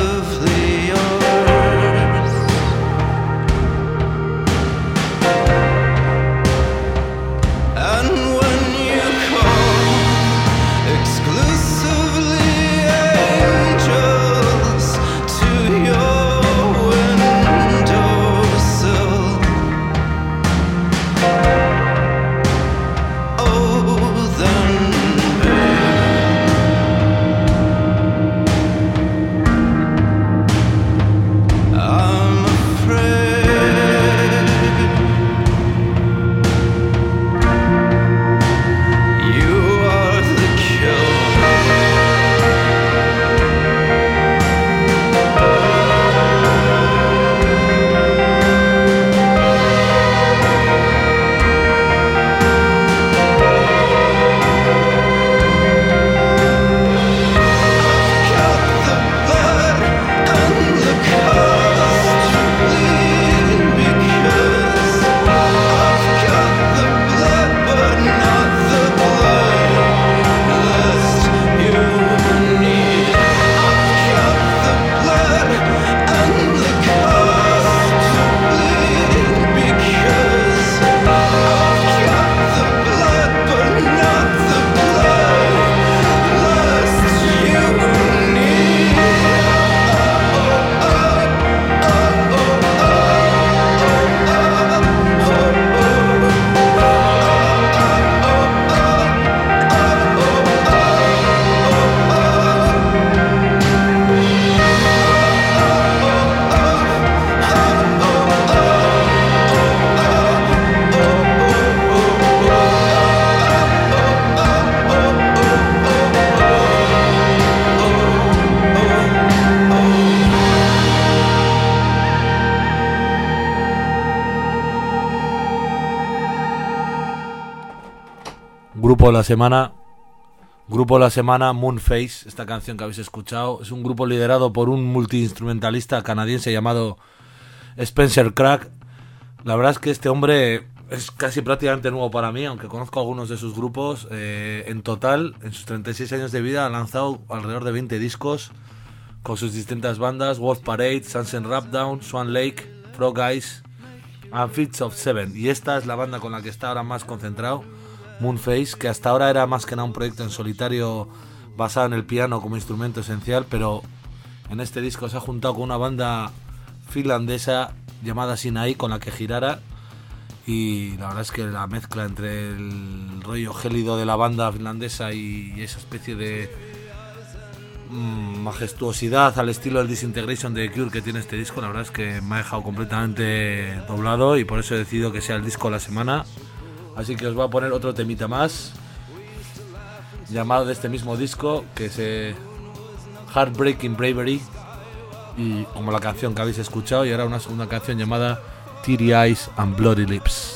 Grupo de la semana, Moonface. Esta canción que habéis escuchado es un grupo liderado por un multiinstrumentalista canadiense llamado Spencer Crack. La verdad es que este hombre es casi prácticamente nuevo para mí, aunque conozco algunos de sus grupos. En total, en sus 36 años de vida, ha lanzado alrededor de 20 discos con sus distintas bandas: Wolf Parade, Sunset Rapdown, Swan Lake, Frog Eyes and Fits of Seven. Y esta es la banda con la que está ahora más concentrado, Moonface, que hasta ahora era más que nada un proyecto en solitario basado en el piano como instrumento esencial, pero en este disco se ha juntado con una banda finlandesa llamada Sinai, con la que girara, y la verdad es que la mezcla entre el rollo gélido de la banda finlandesa y esa especie de majestuosidad al estilo del Disintegration de The Cure que tiene este disco, la verdad es que me ha dejado completamente doblado, y por eso he decidido que sea el disco de la semana. Así que os voy a poner otro temita más llamado de este mismo disco, que es Heartbreaking Bravery, y como la canción que habéis escuchado, y ahora una segunda canción llamada Teary Eyes and Bloody Lips.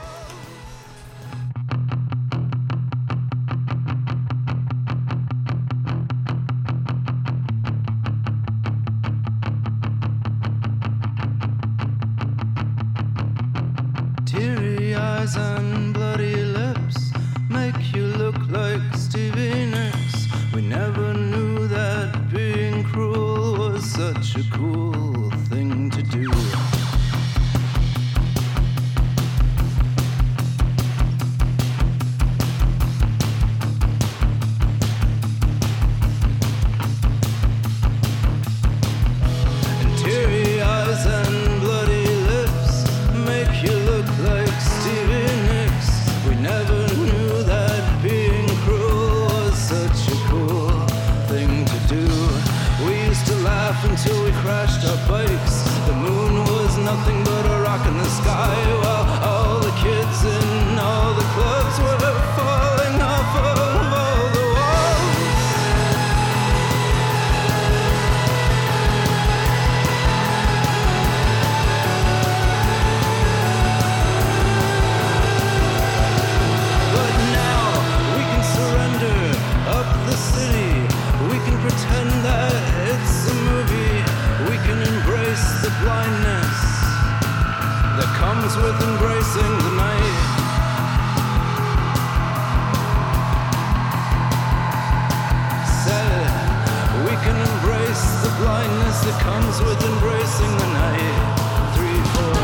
Teary eyes and bloody lips make you look like Stevie Nicks. We never knew that being cruel was such a cool thing to do. And teary eyes and bloody lips make you look like Stevie Nicks. We never knew that being cruel was such a cool thing to do. We used to laugh until we crashed our bikes. The moon was nothing but a rock in the sky, while all the kids in all the clubs were falling off of all the walls. But now we can surrender up the city. We can pretend that it's a movie. We can embrace the blindness that comes with embracing the night. Said we can embrace the blindness that comes with embracing the night. 3, 4.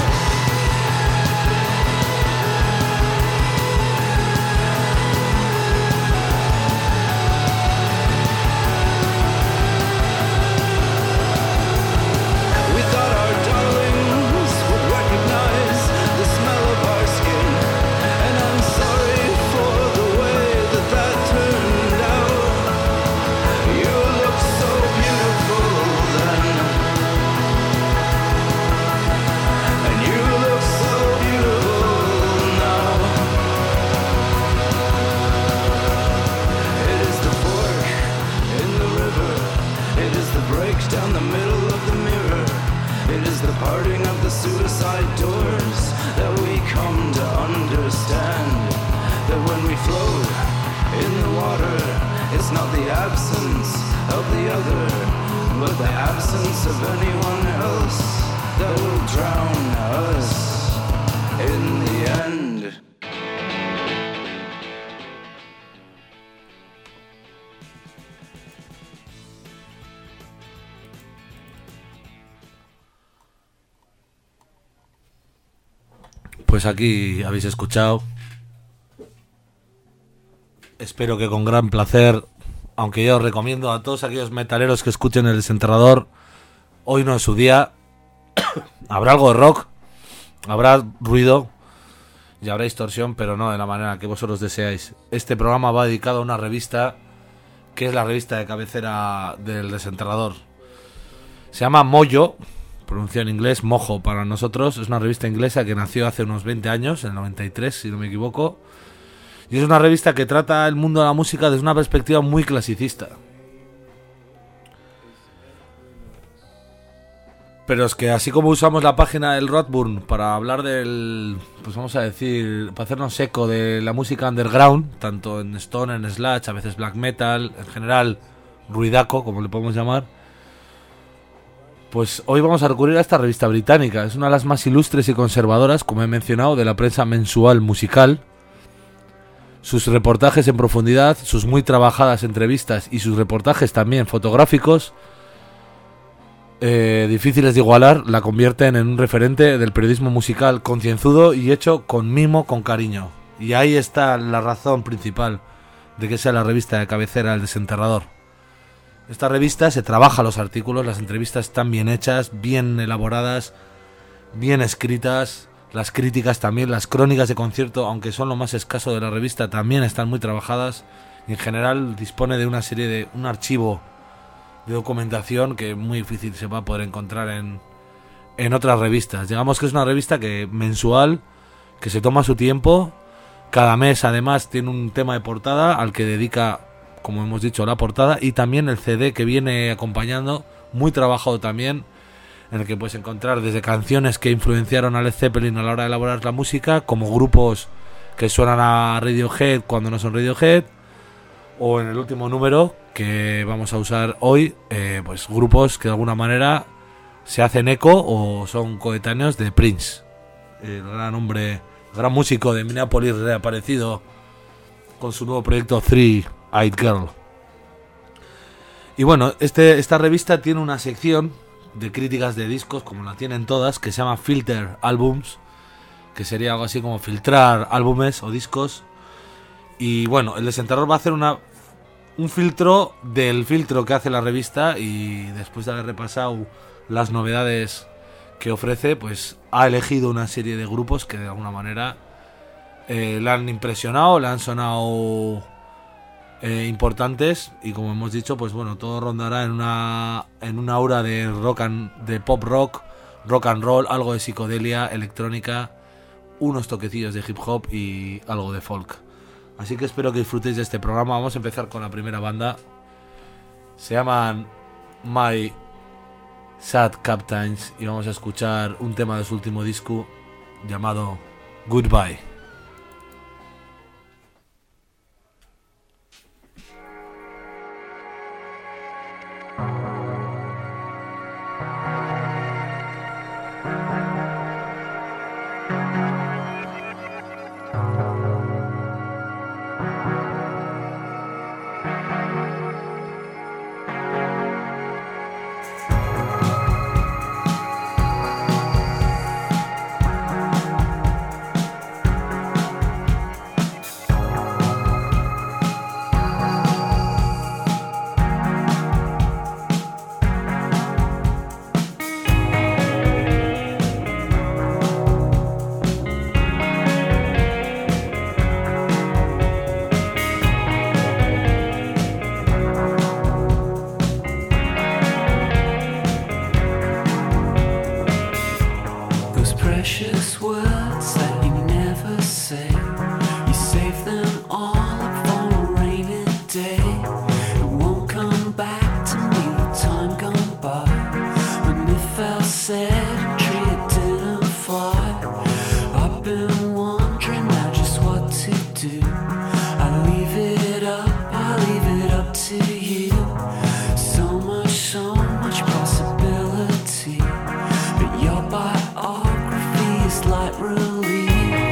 We thought our darlings would recognize the smell of our skin, and I'm sorry for the way that that turned out. You looked so beautiful then, and you look so beautiful now. It is the fork in the river, it is the break down the middle of the mirror, it is the parting of the suicide doors that we come to understand. That when we float in the water, it's not the absence of the other, but the absence of anyone else that will drown us in the end. Pues aquí habéis escuchado. Espero que con gran placer, aunque yo os recomiendo a todos aquellos metaleros que escuchen El Desenterrador, hoy no es su día. Habrá algo de rock, habrá ruido y habrá distorsión, pero no de la manera que vosotros deseáis. Este programa va dedicado a una revista que es la revista de cabecera del Desenterrador. Se llama Mojo, pronunciado en inglés, Mojo para nosotros. Es una revista inglesa que nació hace unos 20 años, en el 93, si no me equivoco. Y es una revista que trata el mundo de la música desde una perspectiva muy clasicista. Pero es que así como usamos la página del Roadburn para hablar del, pues vamos a decir, para hacernos eco de la música underground, tanto en Stone, en Sludge, a veces black metal, en general ruidaco, como le podemos llamar, pues hoy vamos a recurrir a esta revista británica. Es una de las más ilustres y conservadoras, como he mencionado, de la prensa mensual musical. Sus reportajes en profundidad, sus muy trabajadas entrevistas y sus reportajes también fotográficos, difíciles de igualar, la convierten en un referente del periodismo musical concienzudo y hecho con mimo, con cariño. Y ahí está la razón principal de que sea la revista de cabecera El Desenterrador. Esta revista se trabaja los artículos, las entrevistas están bien hechas, bien elaboradas, bien escritas. Las críticas también, las crónicas de concierto, aunque son lo más escaso de la revista, también están muy trabajadas. Y en general dispone de una serie de un archivo de documentación que muy difícil se va a poder encontrar en otras revistas. Digamos que es una revista que mensual, que se toma su tiempo. Cada mes además tiene un tema de portada al que dedica, como hemos dicho, la portada, y también el CD que viene acompañando, muy trabajado también, en el que puedes encontrar desde canciones que influenciaron a Led Zeppelin a la hora de elaborar la música, como grupos que suenan a Radiohead cuando no son Radiohead, o en el último número que vamos a usar hoy, pues grupos que de alguna manera se hacen eco o son coetáneos de Prince, el gran hombre, gran músico de Minneapolis, reaparecido con su nuevo proyecto Three-Eyed Girl. Y bueno, esta revista tiene una sección de críticas de discos, como la tienen todas, que se llama Filter Albums, que sería algo así como filtrar álbumes o discos. Y bueno, El Desenterrador va a hacer un filtro del filtro que hace la revista, y después de haber repasado las novedades que ofrece, pues ha elegido una serie de grupos que de alguna manera le han impresionado, le han sonado importantes, y como hemos dicho, pues bueno, todo rondará en una aura de de pop rock, rock and roll, algo de psicodelia, electrónica, unos toquecillos de hip hop y algo de folk. Así que espero que disfrutéis de este programa. Vamos a empezar con la primera banda. Se llaman My Sad Captains y vamos a escuchar un tema de su último disco llamado Goodbye. precious words that you never say. You save them all up for a rainy day. It won't come back to me the time gone by when it felt sad and tree didn't fly. I've been wondering now just what to do. I leave it up to you. So much possibility, but your biography is like relief.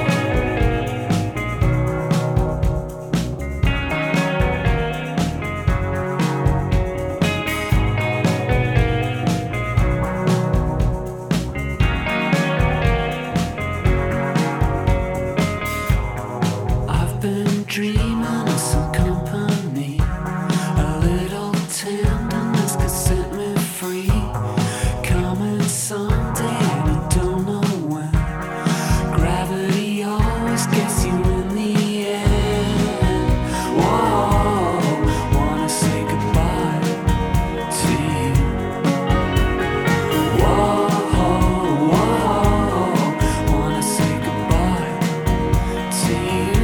I've been dreaming of some company, a little tenderness could set me free. Coming someday and you don't know when. Gravity always gets you in the end. Whoa, wanna say goodbye to you. Whoa, wanna say goodbye to you.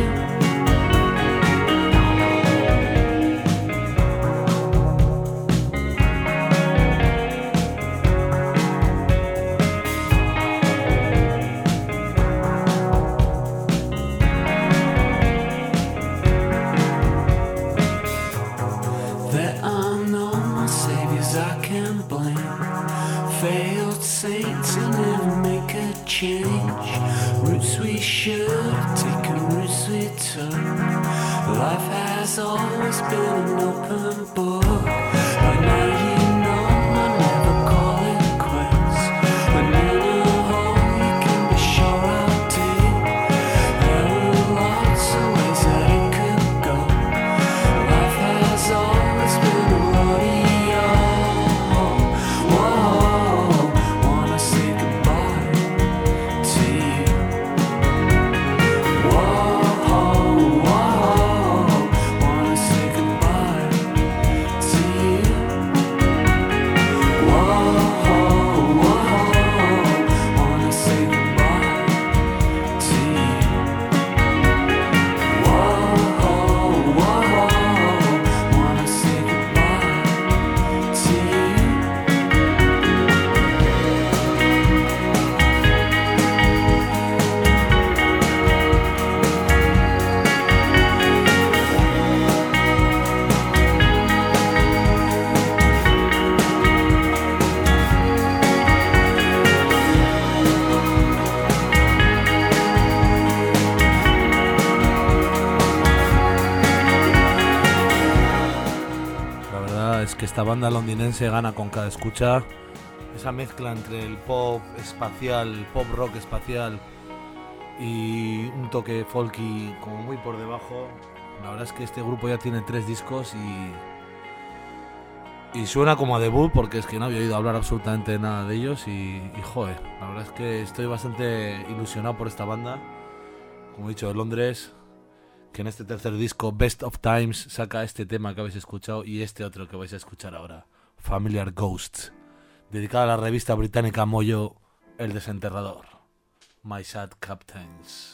There are no more saviors I can blame. Failed saints who never make a change. Routes we should have taken, routes we took. Life has always been an open book. But now you know I never call it quits. When in a hole you can be sure I'll dig. There are lots of ways that it could go. Life has always been a rodeo. Whoa, wanna say goodbye to you. Whoa, wanna say goodbye to you. Whoa, wanna say goodbye to you. Whoa, wanna say goodbye to you. La verdad es que esta banda londinense gana con cada escucha. Esa mezcla entre el pop espacial, el pop rock espacial y un toque folky como muy por debajo. La verdad es que este grupo ya tiene 3 discos y suena como a debut, porque es que no había oído hablar absolutamente nada de ellos y joder, la verdad es que estoy bastante ilusionado por esta banda, como he dicho, de Londres, que en este tercer disco, Best of Times, saca este tema que habéis escuchado y este otro que vais a escuchar ahora, Familiar Ghosts, dedicada a la revista británica Mojo, El Desenterrador, My Sad Captains.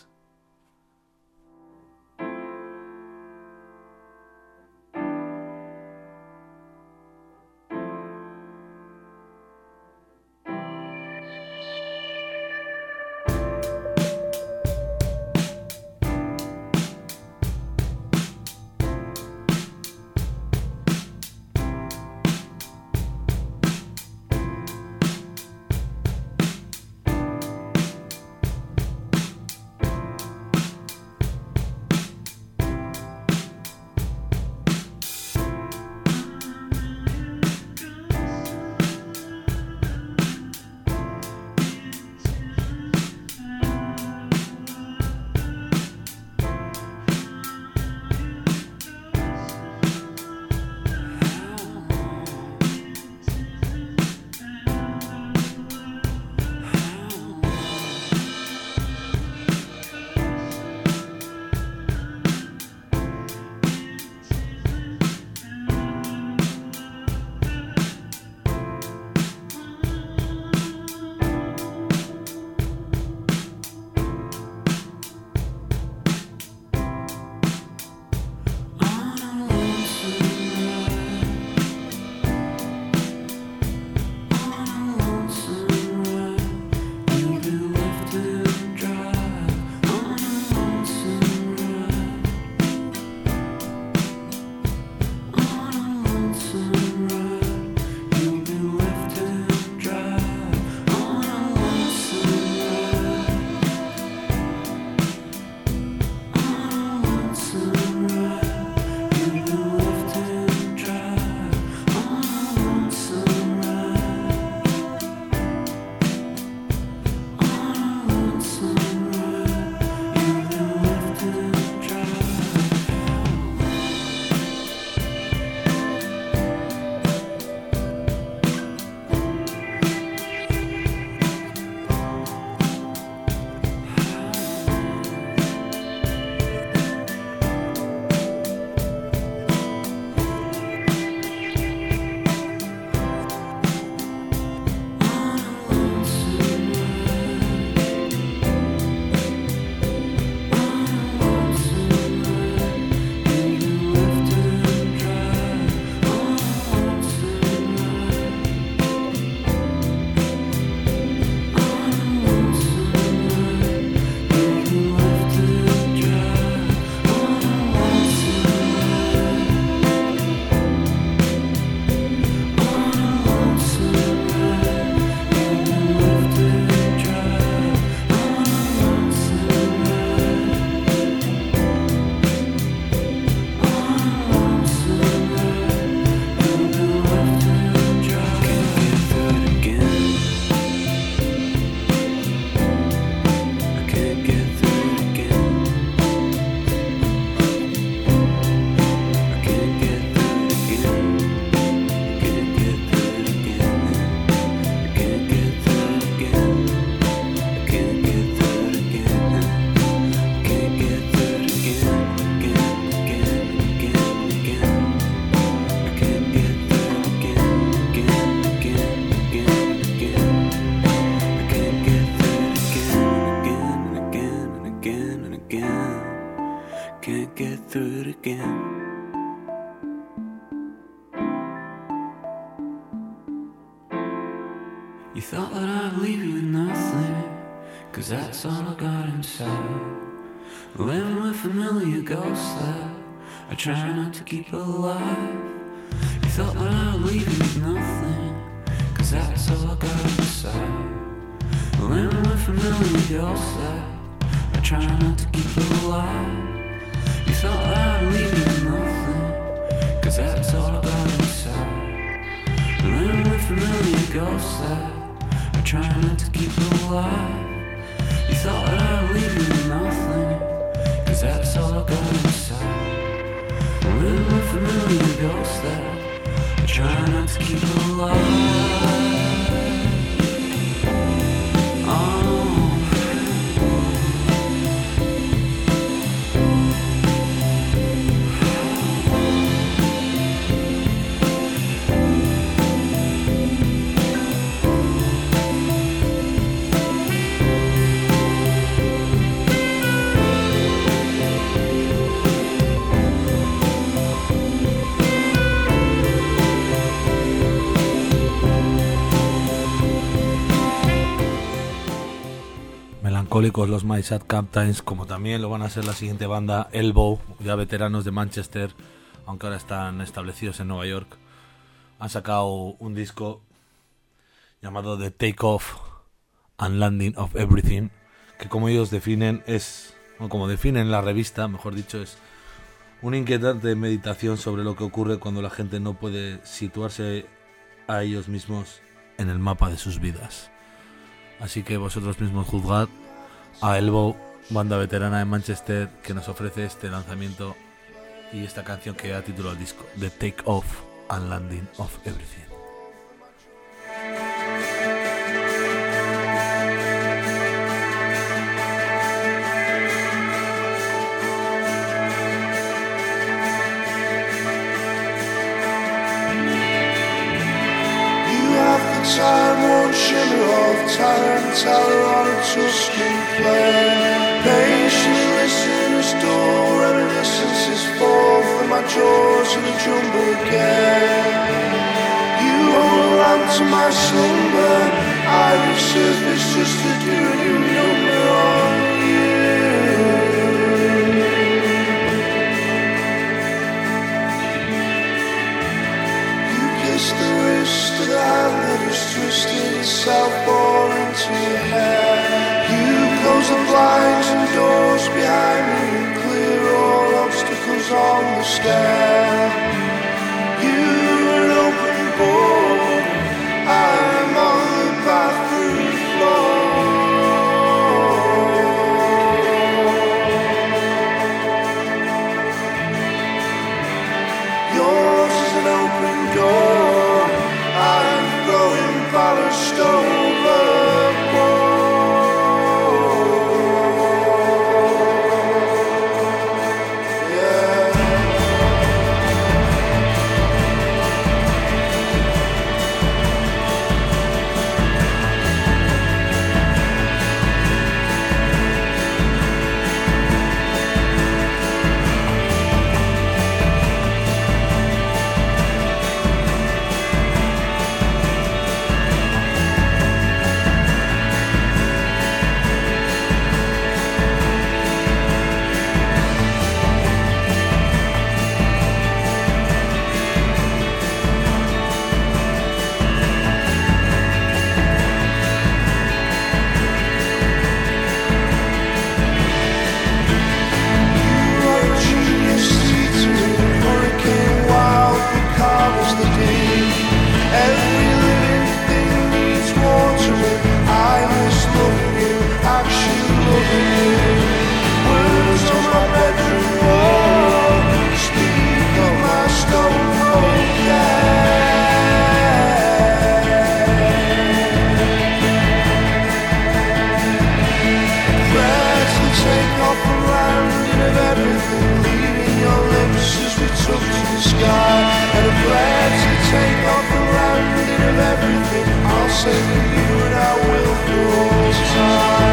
again. You thought that I'd leave you with nothing, 'cause that's all I got inside. Living with familiar ghosts that I try not to keep alive. You thought that I'd leave you with nothing, 'cause that's all I got inside. Living with familiar ghosts that I try not to keep alive. You thought that I'd leave you with nothing, 'cause that's all I got inside. Living with familiar ghosts that I try not to keep alive. You thought that I'd leave you with nothing, 'cause that's all I got inside. Living with familiar ghosts that I try not to keep alive. Melancólicos los My Sad Captains, como también lo van a ser la siguiente banda, Elbow, ya veteranos de Manchester, aunque ahora están establecidos en Nueva York. Han sacado un disco llamado The Take Off and Landing of Everything, que como ellos definen es, o como definen la revista, mejor dicho, es una inquietante meditación sobre lo que ocurre cuando la gente no puede situarse a ellos mismos en el mapa de sus vidas. Así que vosotros mismos juzgad a Elbow, banda veterana de Manchester, que nos ofrece este lanzamiento y esta canción que da título al disco, The Take Off and Landing of Everything. Time-worn shimmer of Tarantella on a Tuscan plain. Patiently listen as dull reminiscences fall from my jaws in a jumble again. You hold a lamp to my slumber, I resurface just to do a new number on you. You kiss the wrist of the hand that has twisted itself all into your hair. You close the blinds and doors behind me and clear all obstacles on the stair. You're an open book, I'm on the bathroom floor. Yours is an open door, I'm throwing ballast overboard.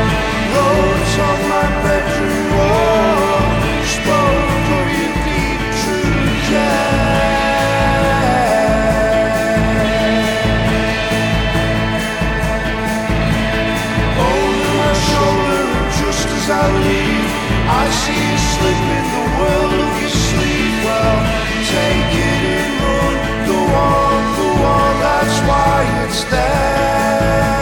Deep I see you slip in the world of your sleep. Well, take it and run. Go on, that's why it's there.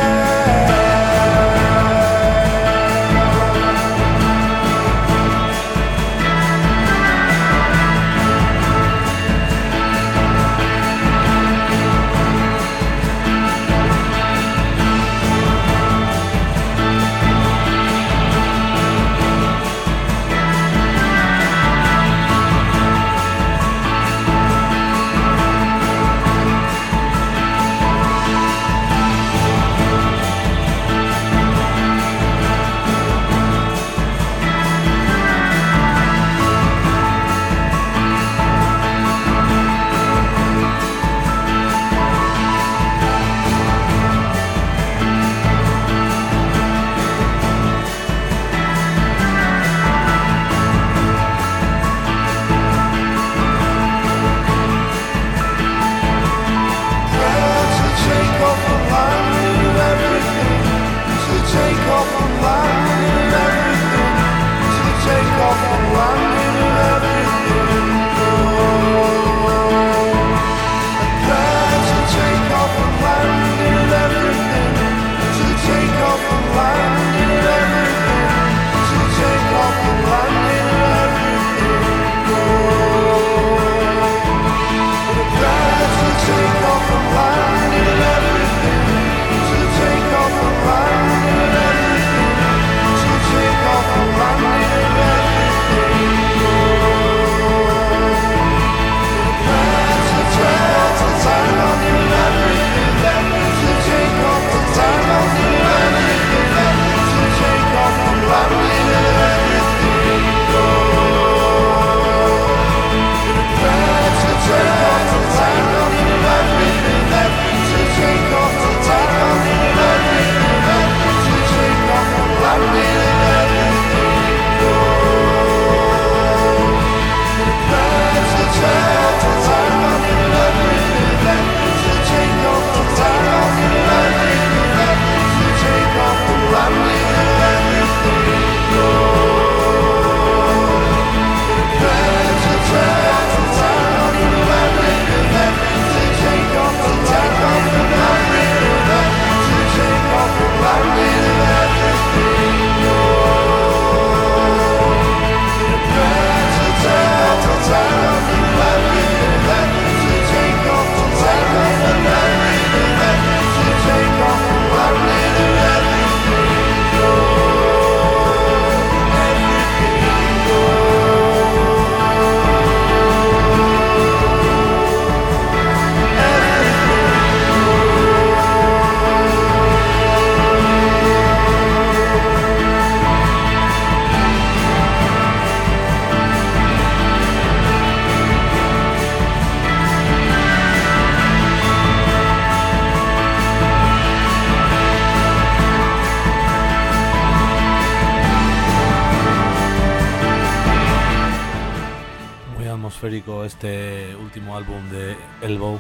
Este último álbum de Elbow.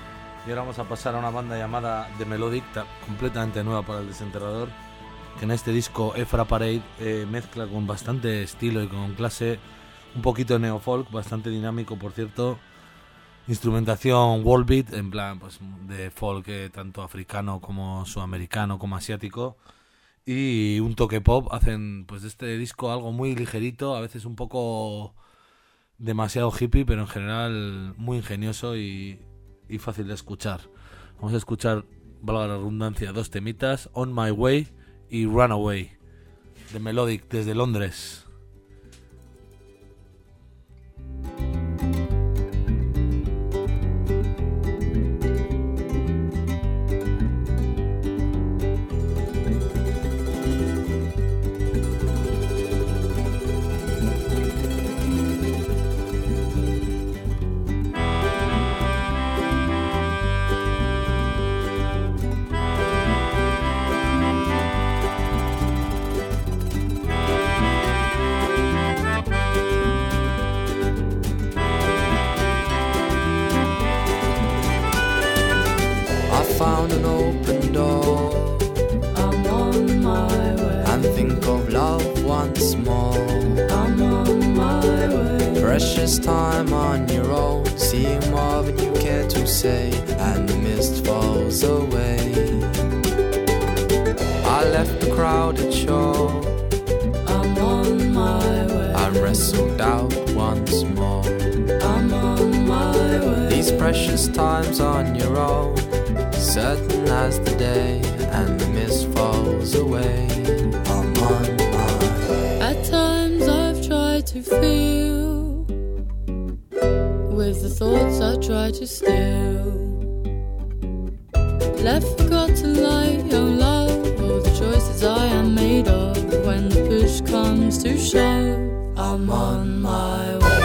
Y ahora vamos a pasar a una banda llamada The Melodic, completamente nueva para el desenterrador, que en este disco Efra Parade mezcla con bastante estilo y con clase, un poquito de neofolk, bastante dinámico por cierto, instrumentación world beat, en plan pues de folk tanto africano como sudamericano como asiático, y un toque pop. Hacen pues de este disco algo muy ligerito, a veces un poco demasiado hippie, pero en general muy ingenioso y fácil de escuchar. Vamos a escuchar, valga la redundancia, dos temitas, On My Way y Runaway, de Melodic desde Londres. precious time on your own, seeing more than you care to say, and the mist falls away. I left the crowded shore, I'm on my way. I wrestled out once more. I'm on my way. These precious times on your own, certain as the day, and the mist falls away. I'm on my way. At times I've tried to feel with the thoughts I try to steal. Left forgotten light, young love, all the choices I am made of. When the push comes to shove, I'm on my way.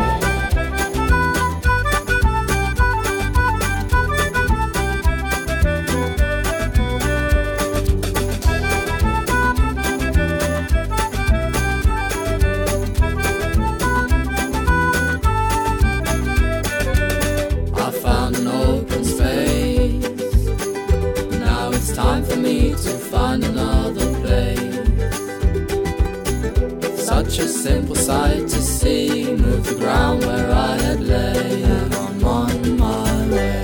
I found an open space. Now it's time for me to find another place. Such a simple sight to see, move the ground where I had lay, and I'm on my way.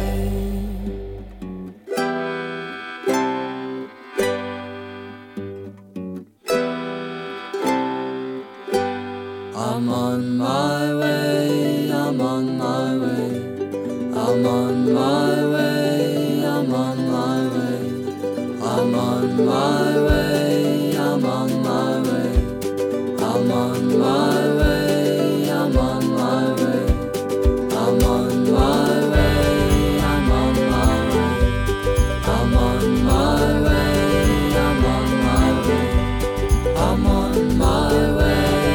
I'm on my way, I'm on my way, I'm on my way, I'm on my way, I'm on my way, I'm on my way, I'm on my way, I'm on my way, I'm on my way, I'm on my way, I'm on my way, I'm on my way, I'm on my way.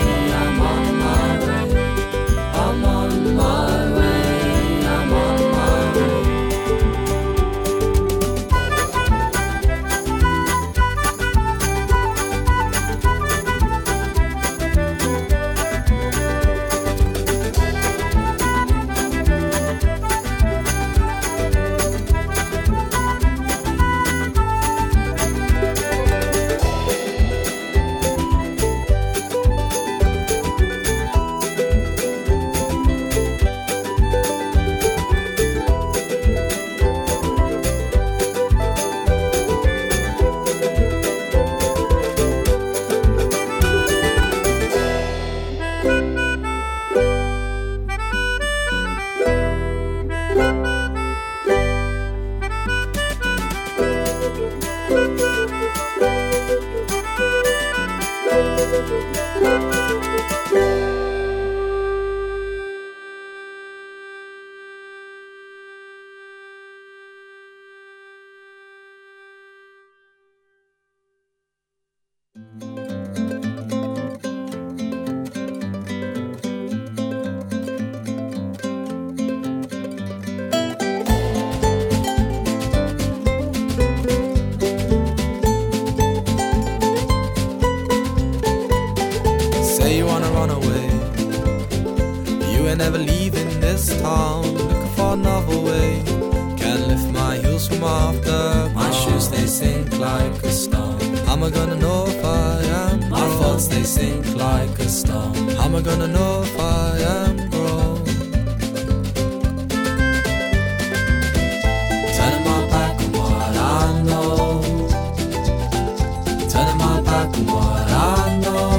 Say you wanna run away, you ain't never leaving this town. Looking for another way, can't lift my heels from after. My shoes they sink like a stone. How am I gonna know if I am? My thoughts they sink like a stone. How am I gonna know if I am grown? Turning my back on what I know, turning my back on what I know.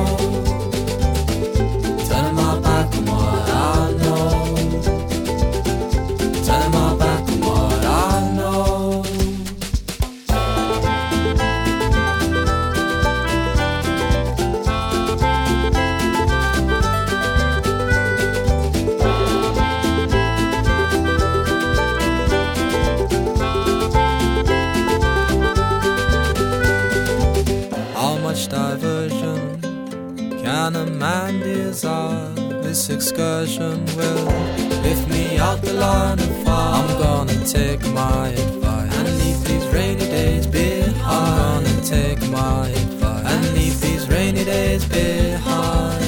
Diversion can a man desire? This excursion will lift me out the line of fire. I'm gonna take my advice and leave these rainy days behind. I'm gonna take my advice and leave these rainy days behind.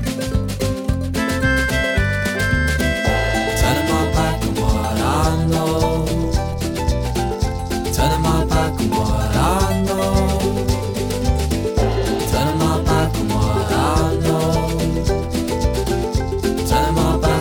Turning my back on what I know, turning my back on what I know. Turning my back on what I know, turning my back.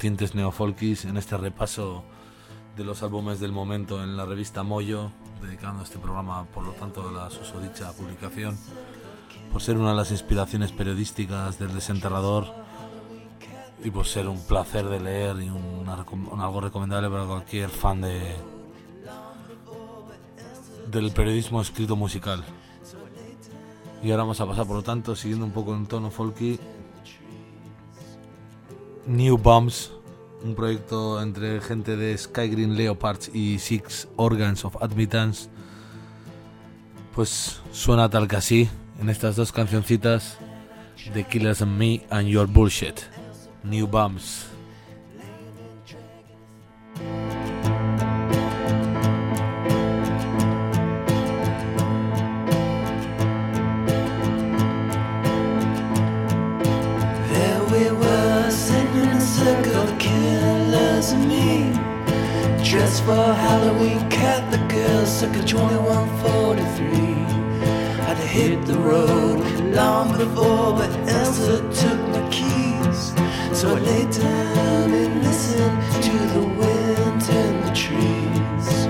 tintes neofolkis en este repaso de los álbumes del momento en la revista Moyo, dedicando este programa, por lo tanto, a la susodicha publicación, por ser una de las inspiraciones periodísticas del Desenterrador y por ser un placer de leer y algo recomendable para cualquier fan del periodismo escrito musical. Y ahora vamos a pasar, por lo tanto, siguiendo un poco en tono folky, New Bombs, un proyecto entre gente de Sky Green Leopards y Six Organs of Admittance. Pues suena tal que así en estas dos cancioncitas, The Killers and Me and Your Bullshit. New Bombs. Dressed for Halloween, cat the girl, circa 2143. I'd hit the road long before, but Elsa took my keys. So I lay down and listened to the wind and the trees.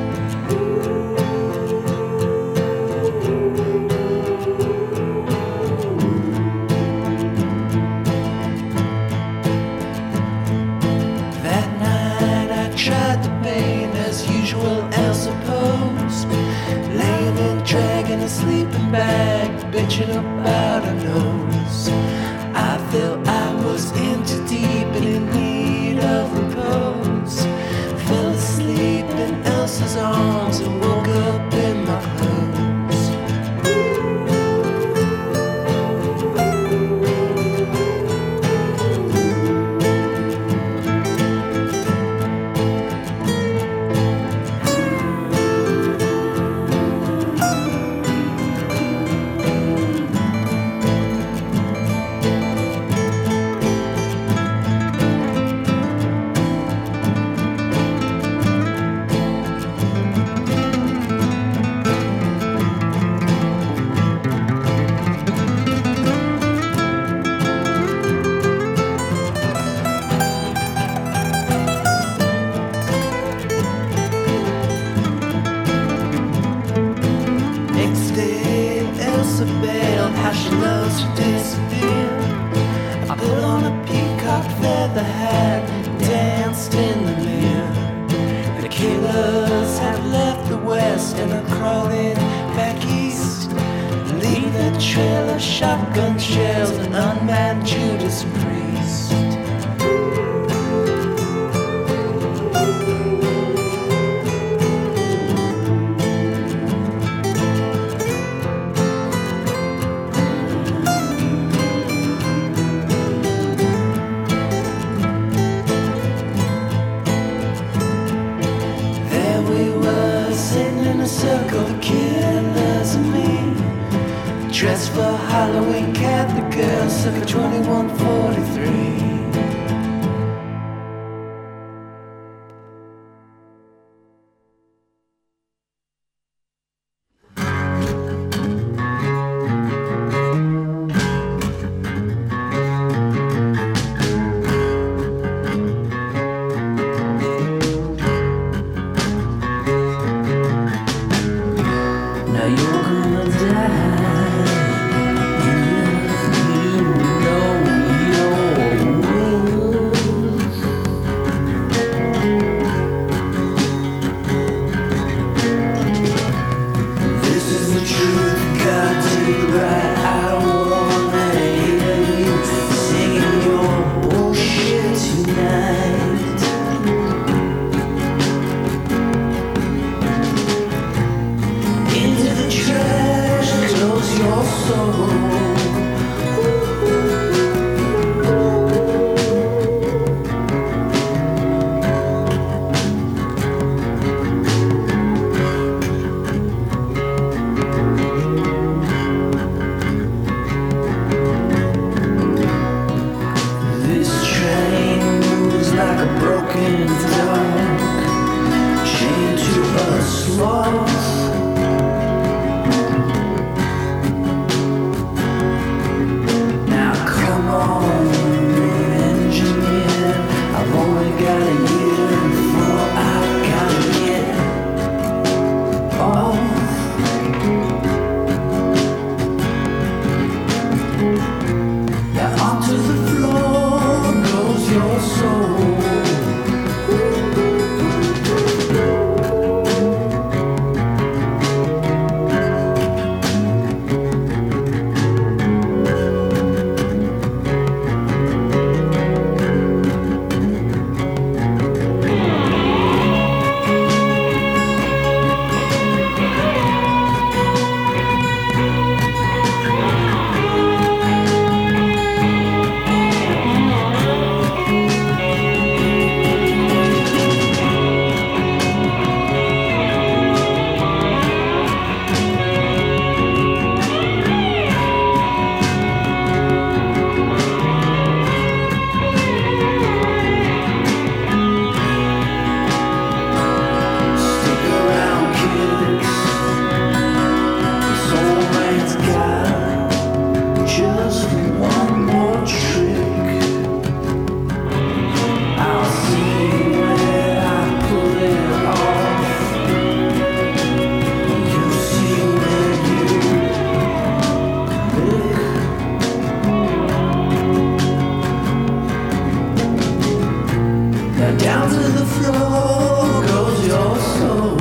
That night I tried the pain as usual, I suppose. Laying and dragging a sleeping bag, bitching about a nose. I felt I was in too deep and in need of repose. Fell asleep in Elsa's arms and woke up in my clothes. Shotgun shells and unmanned Judas Priest. There we were, sitting in a circle, the killers and me. Dressed for Halloween, cat the girl, circa 2143. Now you're gonna die. You know your rules. This is the truth, got to right. I don't wanna hear you singing your bullshit tonight. Into the trash, close your soul. This train moves like a broken dog, chained to a sloth. Now come on, engineer, I've only the floor goes your soul.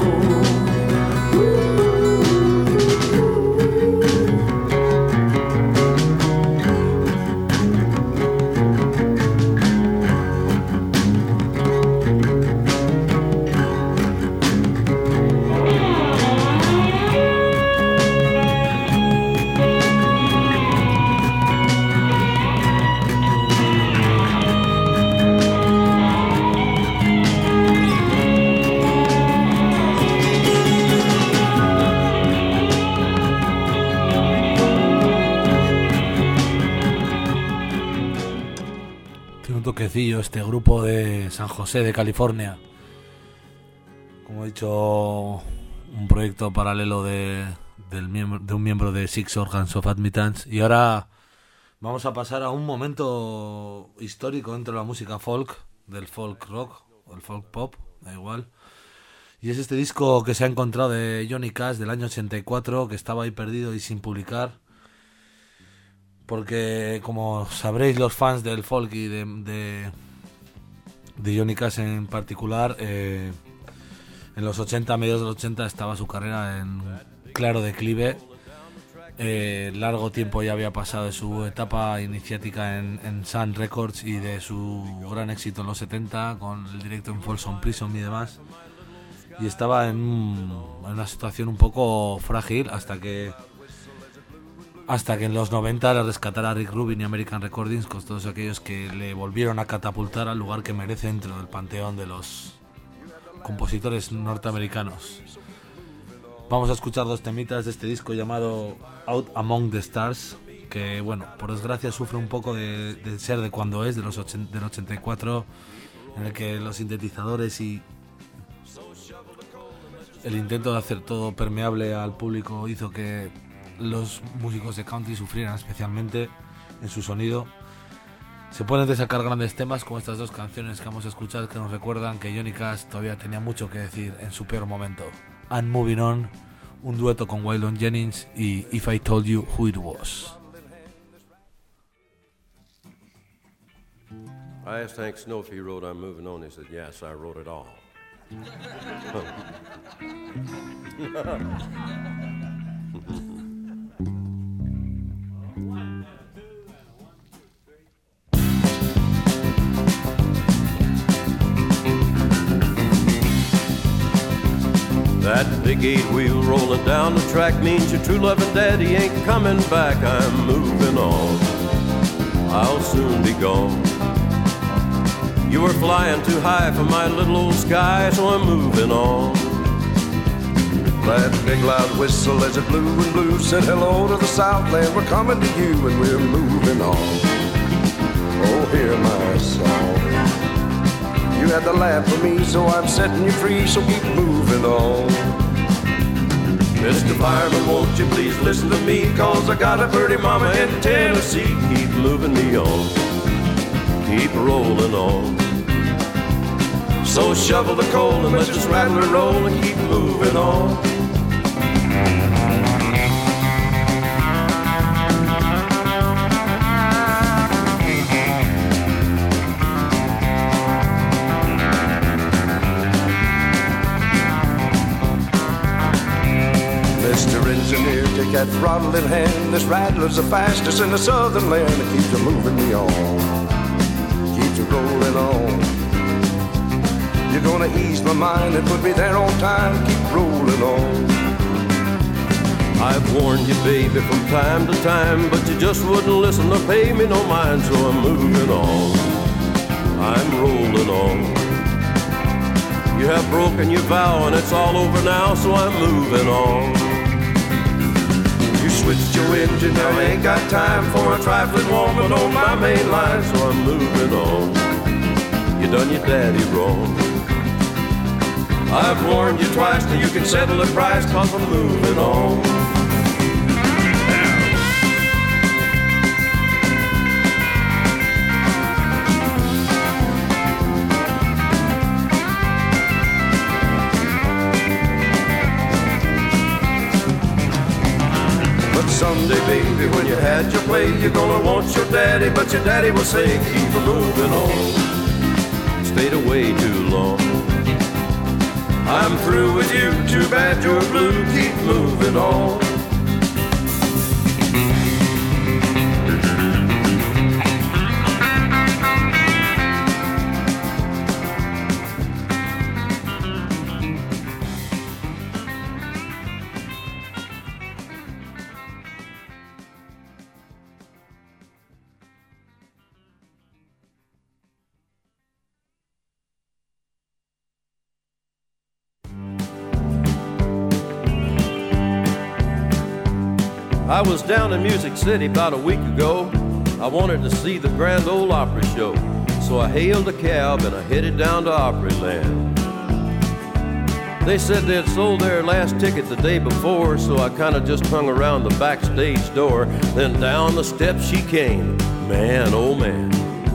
Este grupo de San José de California, como he dicho, un proyecto paralelo de un miembro de Six Organs of Admittance. Y ahora vamos a pasar a un momento histórico dentro de la música folk, del folk rock o el folk pop, da igual. Y es este disco que se ha encontrado de Johnny Cash del año 84, que estaba ahí perdido y sin publicar. Porque, como sabréis los fans del folk y de Johnny Cash en particular, en los 80, mediados de los 80, estaba su carrera en claro declive. Largo tiempo ya había pasado de su etapa iniciática en Sun Records y de su gran éxito en los 70 con el directo en Folsom Prison y demás. Y estaba en una situación un poco frágil hasta que en los 90 le rescatara Rick Rubin y American Recordings, con todos aquellos que le volvieron a catapultar al lugar que merece dentro del panteón de los compositores norteamericanos. Vamos a escuchar dos temitas de este disco llamado Out Among the Stars, que, bueno, por desgracia sufre un poco de ser de cuando es, del 84, en el que los sintetizadores y el intento de hacer todo permeable al público hizo que los músicos de country sufrieran especialmente en su sonido. Se pueden destacar grandes temas como estas dos canciones que vamos a escuchar, que nos recuerdan que Johnny Cash todavía tenía mucho que decir en su peor momento. And Moving On, un dueto con Waylon Jennings, y If I Told You Who It Was. I asked Hank Snow if he wrote I'm Moving On. He said, yes, I wrote it all. That big 8-wheel rolling down the track means your true loving daddy ain't coming back. I'm moving on, I'll soon be gone. You were flying too high for my little old sky, so I'm moving on. That big loud whistle as it blew and blew said hello to the Southland. We're coming to you and we're moving on. Oh, hear my song. You had the laugh for me, so I'm setting you free, so keep moving on. Mr. Fireman, won't you please listen to me, 'cause I got a birdie mama in Tennessee. Keep moving me on, keep rolling on. So shovel the coal and let's just rattle and roll and keep moving on. Mr. Engineer, take that throttle in hand. This rattler's the fastest in the southern land. It keeps you moving me on, keeps you rolling on. You're gonna ease my mind and put me there on time. Keep rolling on. I've warned you, baby, from time to time, but you just wouldn't listen or pay me no mind, so I'm moving on, I'm rolling on. You have broken your vow and it's all over now, so I'm moving on. You switched your engine, now I ain't got time for a trifling woman on my main line, so I'm moving on. You done your daddy wrong. I've warned you twice, now you can settle the price, 'cause I'm moving on. But someday, baby, when you had your play, you're gonna want your daddy, but your daddy will say, keep moving on. Stayed away too long. through with you. Too bad you're blue. Keep moving on. I was down in Music City about a week ago. I wanted to see the Grand Ole Opry show, so I hailed a cab and I headed down to Opryland. They said they had sold their last ticket the day before, so I kind of just hung around the backstage door. Then down the steps she came, man, oh man.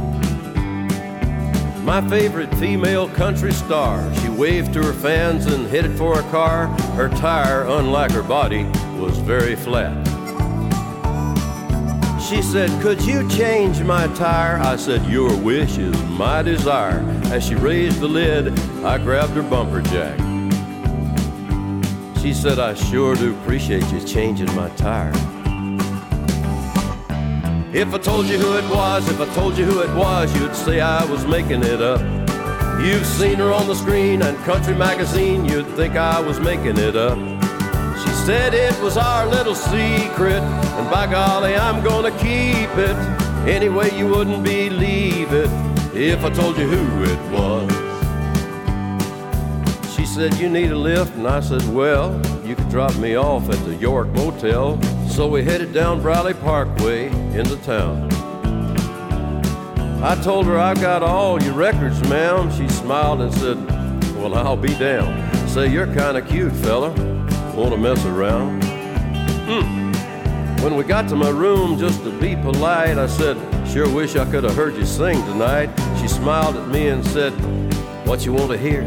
My favorite female country star. She waved to her fans and headed for her car. Her tire, unlike her body, was very flat. She said, could you change my tire? I said, your wish is my desire. As she raised the lid, I grabbed her bumper jack. She said, I sure do appreciate you changing my tire. If I told you who it was, if I told you who it was, you'd say I was making it up. You've seen her on the screen and Country Magazine, you'd think I was making it up. She said it was our little secret, and by golly, I'm gonna keep it. Anyway, you wouldn't believe it if I told you who it was. She said, you need a lift, and I said, well, you could drop me off at the York Motel. So we headed down Briley Parkway into town. I told her, I've got all your records, ma'am. She smiled and said, well, I'll be damned. Say, you're kind of cute, fella. Want to mess around? When we got to my room, just to be polite, I said, sure wish I could have heard you sing tonight. She smiled at me and said, what you want to hear?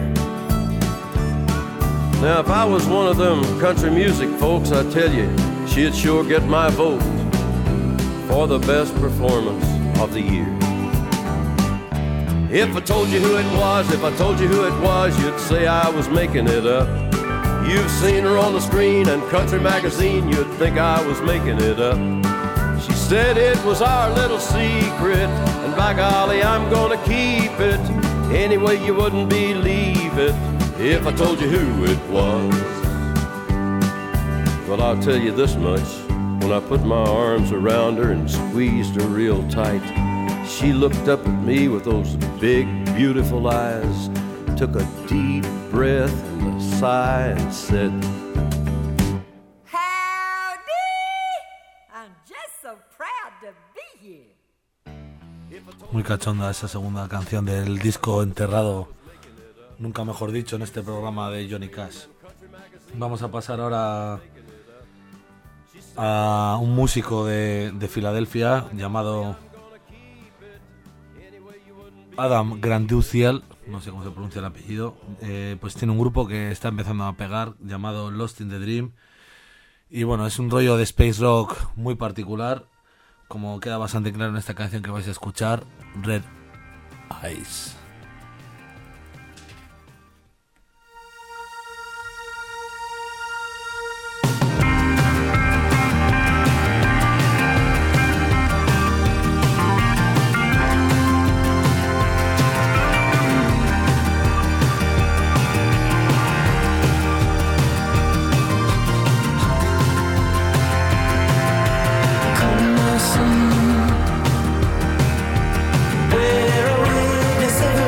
Now, if I was one of them country music folks, I tell you, she'd sure get my vote for the best performance of the year. If I told you who it was, if I told you who it was, you'd say I was making it up. You've seen her on the screen and Country Magazine, you'd think I was making it up. She said it was our little secret, and by golly, I'm gonna keep it. Anyway, you wouldn't believe it if I told you who it was. Well, I'll tell you this much. When I put my arms around her and squeezed her real tight, she looked up at me with those big, beautiful eyes, took a deep breath and a sigh and said, howdy! I'm just so proud to be here. Muy cachonda esa segunda canción del disco Enterrado, nunca mejor dicho, en este programa de Johnny Cash. Vamos a pasar ahora a un músico de Filadelfia llamado Adam Granduciel, no sé cómo se pronuncia el apellido, pues tiene un grupo que está empezando a pegar llamado Lost in the Dream, y bueno, es un rollo de space rock muy particular, como queda bastante claro en esta canción que vais a escuchar, Red Eyes. Bear away, this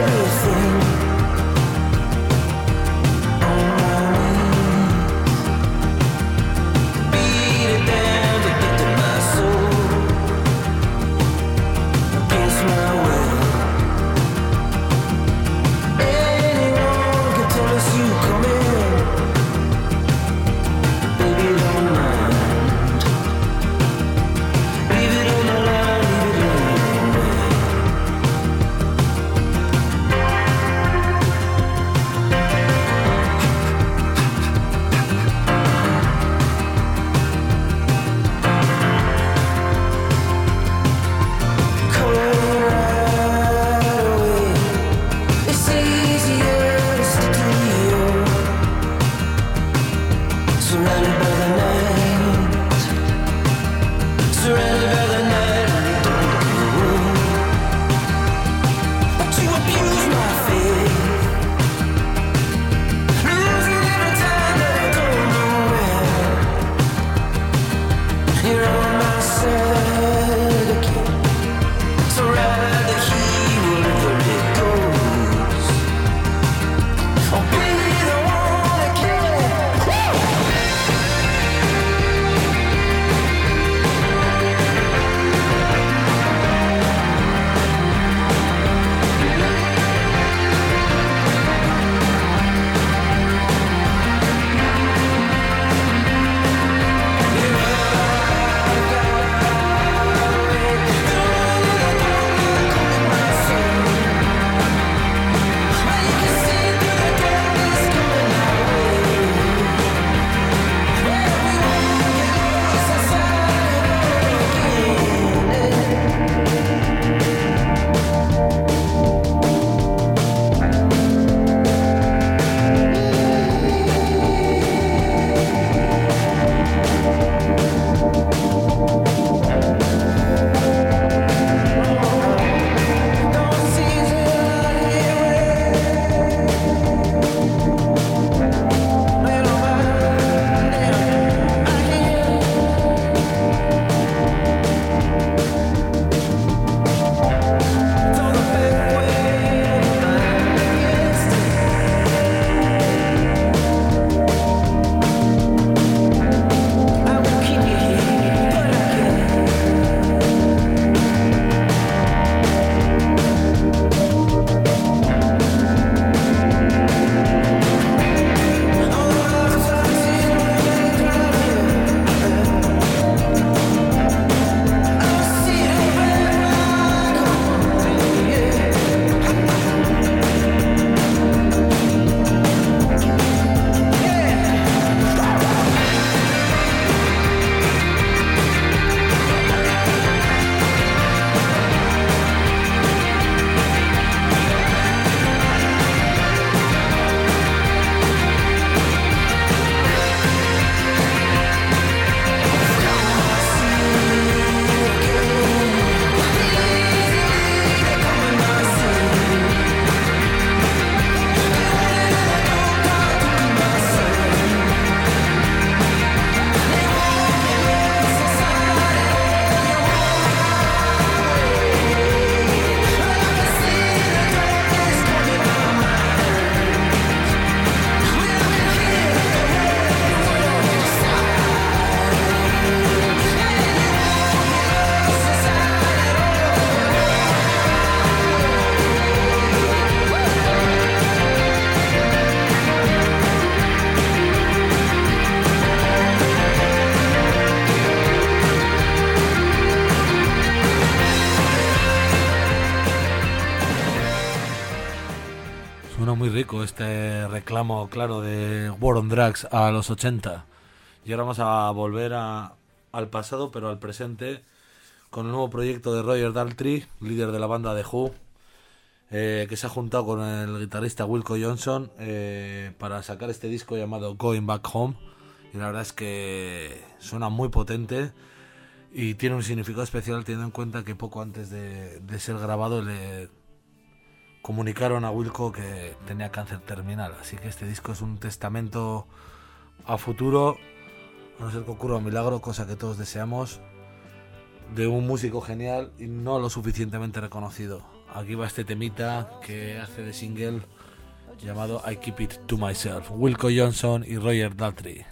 este reclamo claro de War on Drugs a los 80. Y ahora vamos a volver al pasado, pero al presente, con el nuevo proyecto de Roger Daltrey, líder de la banda The Who, que se ha juntado con el guitarrista Wilco Johnson para sacar este disco llamado Going Back Home. Y la verdad es que suena muy potente y tiene un significado especial, teniendo en cuenta que poco antes de ser grabado le comunicaron a Wilco que tenía cáncer terminal. Así que este disco es un testamento a futuro, a no ser que ocurra un milagro, cosa que todos deseamos, de un músico genial y no lo suficientemente reconocido. Aquí va este temita que hace de single llamado I Keep It To Myself, Wilco Johnson y Roger Daltrey.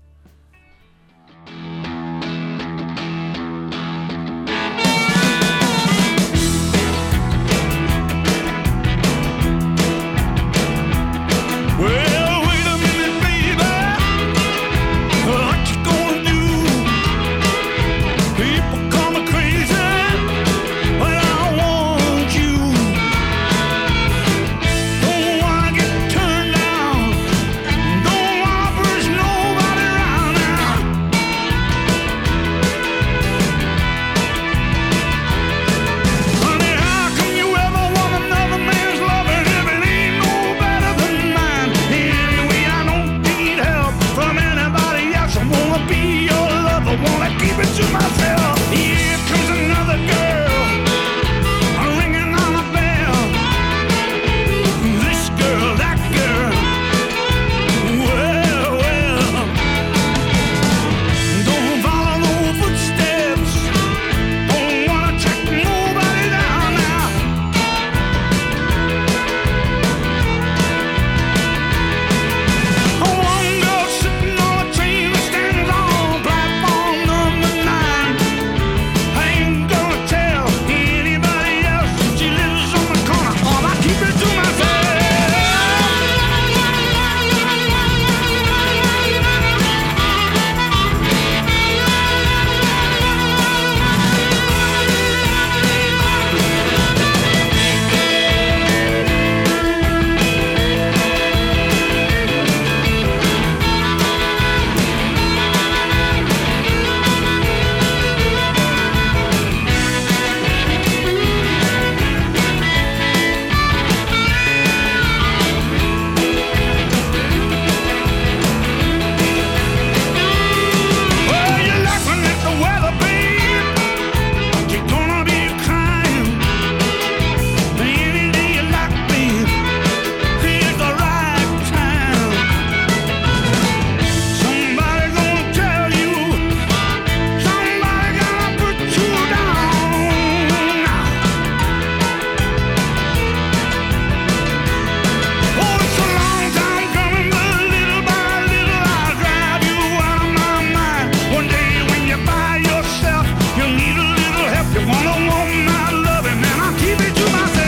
Well, wait a minute, baby. What you gonna do? People call me crazy, but I want you. Don't wanna get turned down. Don't wanna push nobody around now. Honey, how come you ever want another man's loving if it ain't no better than mine? Anyway, I don't need help from anybody else. I wanna be your lover, wanna keep it to myself. Here comes another girl, ringing on a bell. This girl, that girl. Well, well, don't follow no footsteps. Don't wanna track nobody down now. One girl sitting on a train that stands on platform number 9. I ain't gonna tell anybody else she lives on the corner. All I keep it to myself. Well, you're laughing at the weather, babe. You're gonna be crying. Any day you like, babe, here's the right time. Somebody gonna tell you. Somebody gonna put you down. Oh, it's a long time coming, but little by little I'll drive you out of my mind. One day when you're by yourself, you need a little help. You wanna want my loving, and I'll keep it to myself.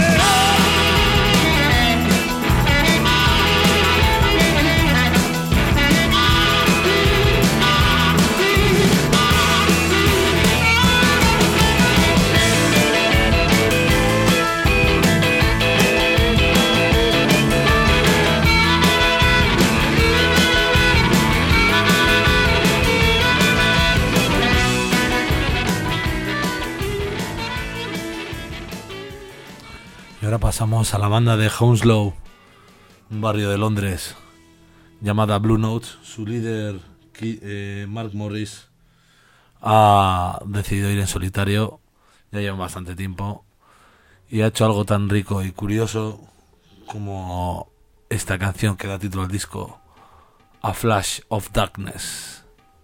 Y ahora pasamos a la banda de Hounslow, un barrio de Londres, llamada Blue Notes. Su líder, Mark Morris, ha decidido ir en solitario, ya lleva bastante tiempo, y ha hecho algo tan rico y curioso como esta canción que da título al disco, A Flash of Darkness.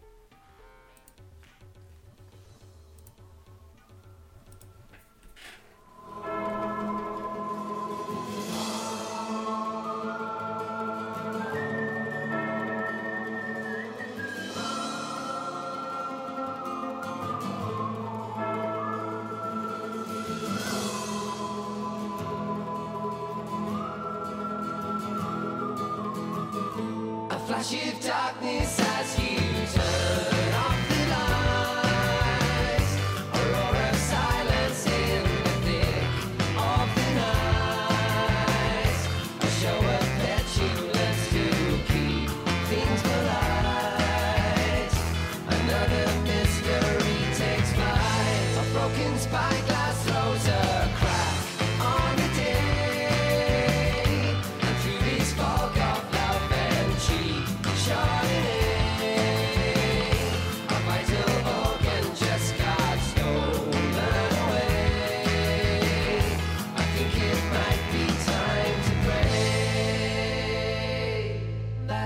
A flash of darkness as you turn off the lights. A roar of silence in the thick of the night. A show of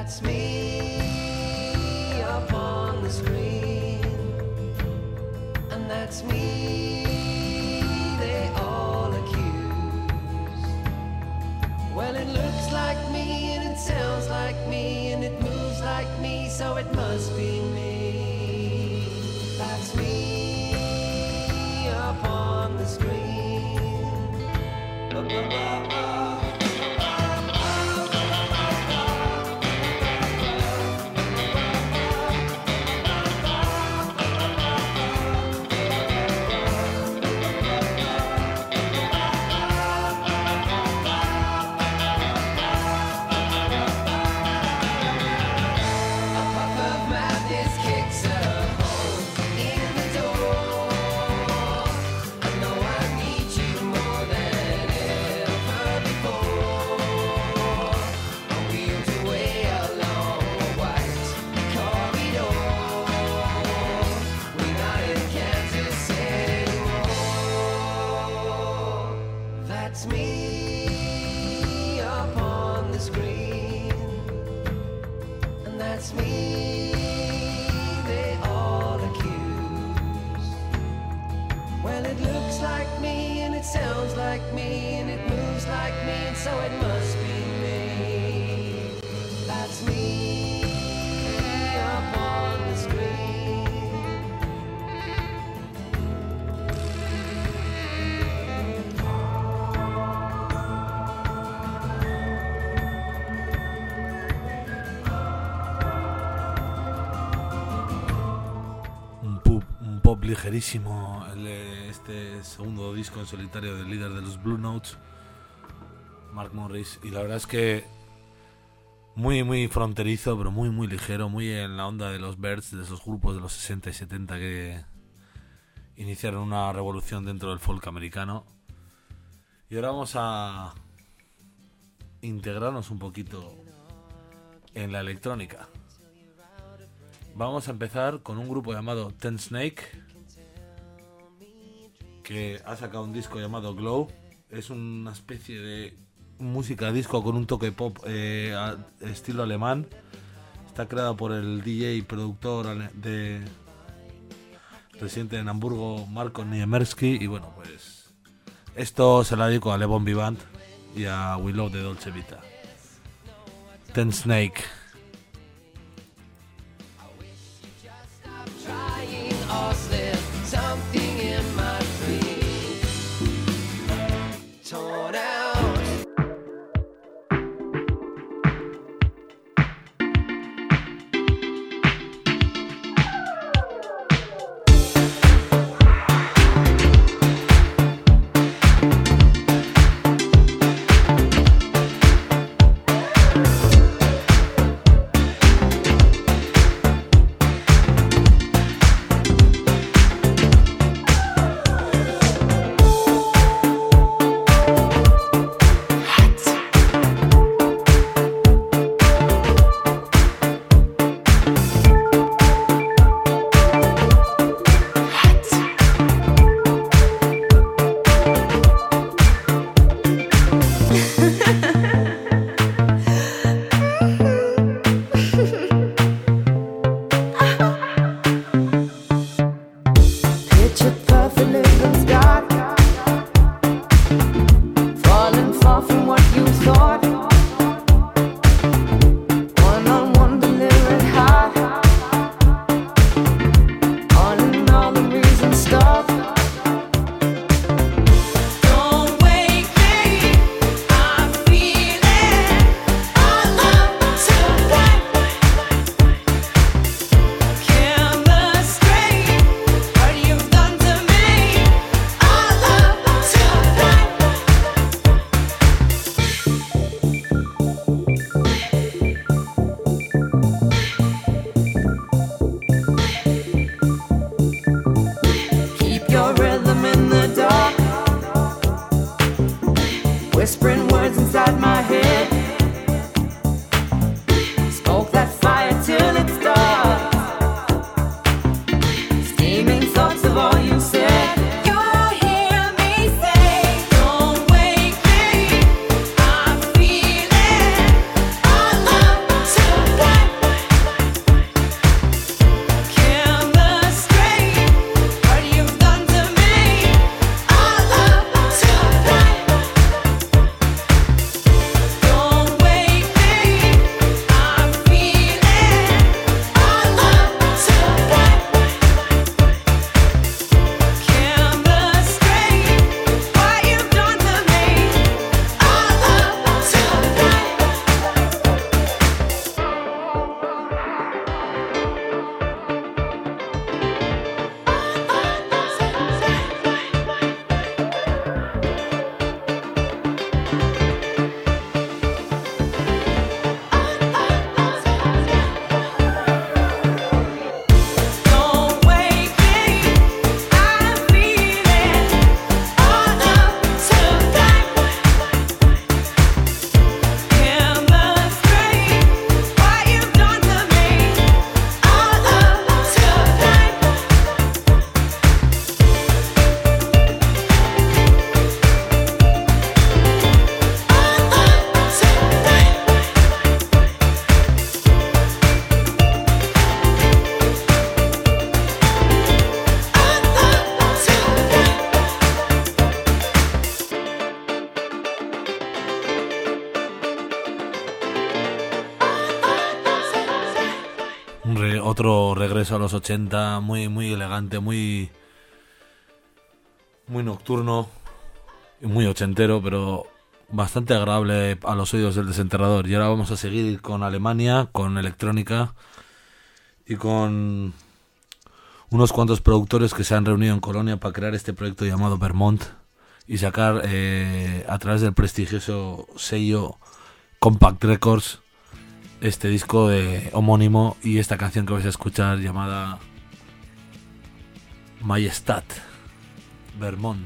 That's me up on the screen, and that's me they all accuse. Well, it looks like me, and it sounds like me, and it moves like me, so it must be me. That's me up on the screen. That's me up on the screen, and that's me they all accuse. Well, it looks like me, and it sounds like me, and it moves like me, and so it must be me. That's me up on the screen. Un pop ligerísimo, este segundo disco en solitario del líder de los Blue Notes, Mark Morris, y la verdad es que muy fronterizo, pero muy ligero, muy en la onda de los Birds, de esos grupos de los 60 y 70 que iniciaron una revolución dentro del folk americano. Y ahora vamos a integrarnos un poquito en la electrónica. Vamos a empezar con un grupo llamado Ten Snake, que ha sacado un disco llamado Glow. Es una especie de música disco con un toque pop estilo alemán. Está creado por el DJ y productor residente en Hamburgo, Marco Niemerski. Y bueno, pues esto se lo dedico a Le Bon Vivant y a We Love de Dolce Vita. Ten Snake. Something in my dream torn out. otro regreso a los 80, muy, muy elegante, muy nocturno y muy ochentero, pero bastante agradable a los oídos del desenterrador. Y ahora vamos a seguir con Alemania, con electrónica y con unos cuantos productores que se han reunido en Colonia para crear este proyecto llamado Vermont y sacar a través del prestigioso sello Compact Records este disco homónimo y esta canción que vais a escuchar llamada Majestat Vermont.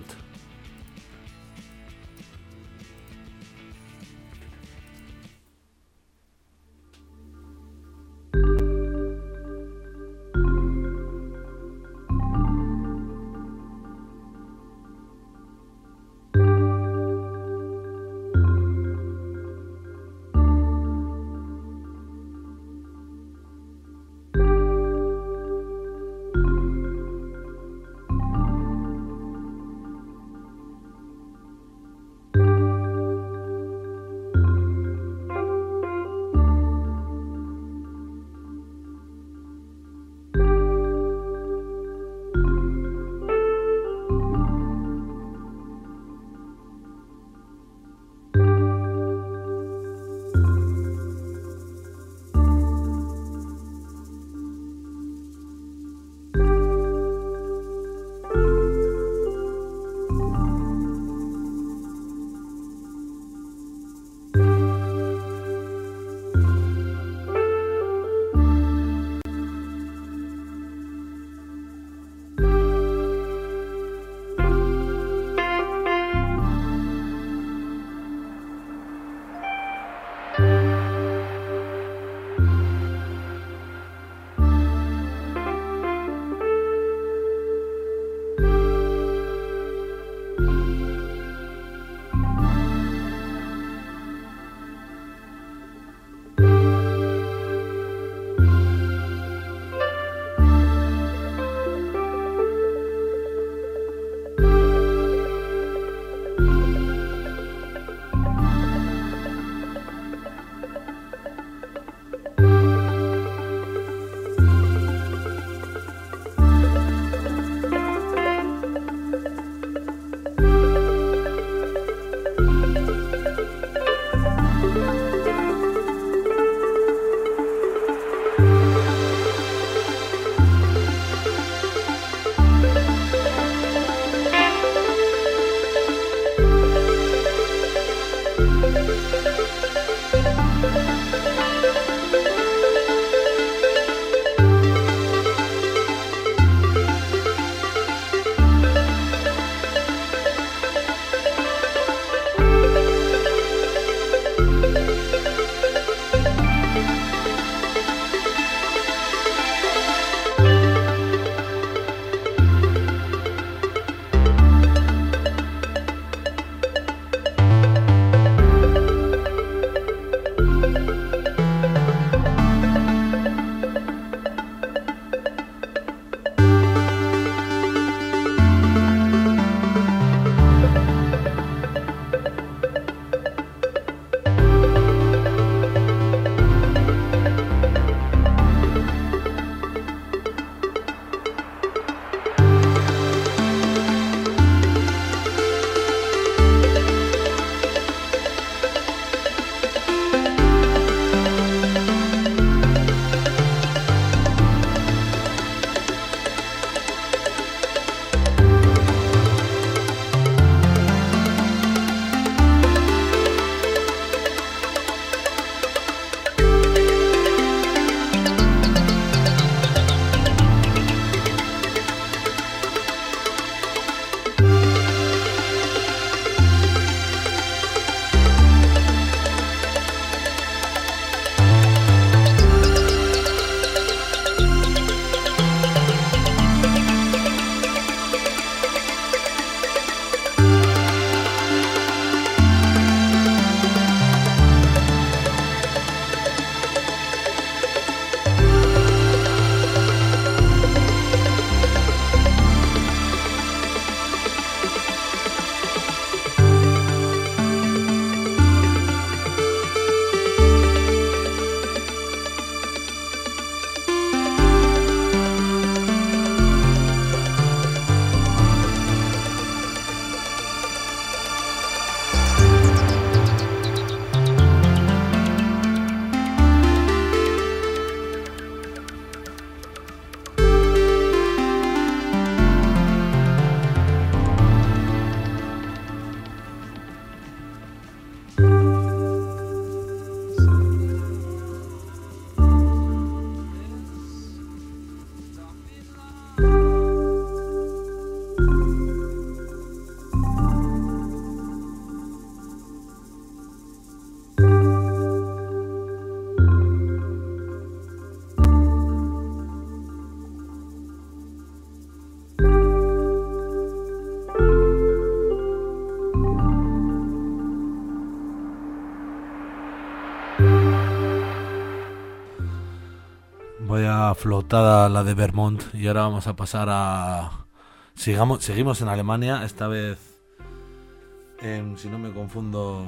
Vaya flotada la de Vermont. Y ahora vamos a pasar a... Seguimos en Alemania, esta vez en, si no me confundo,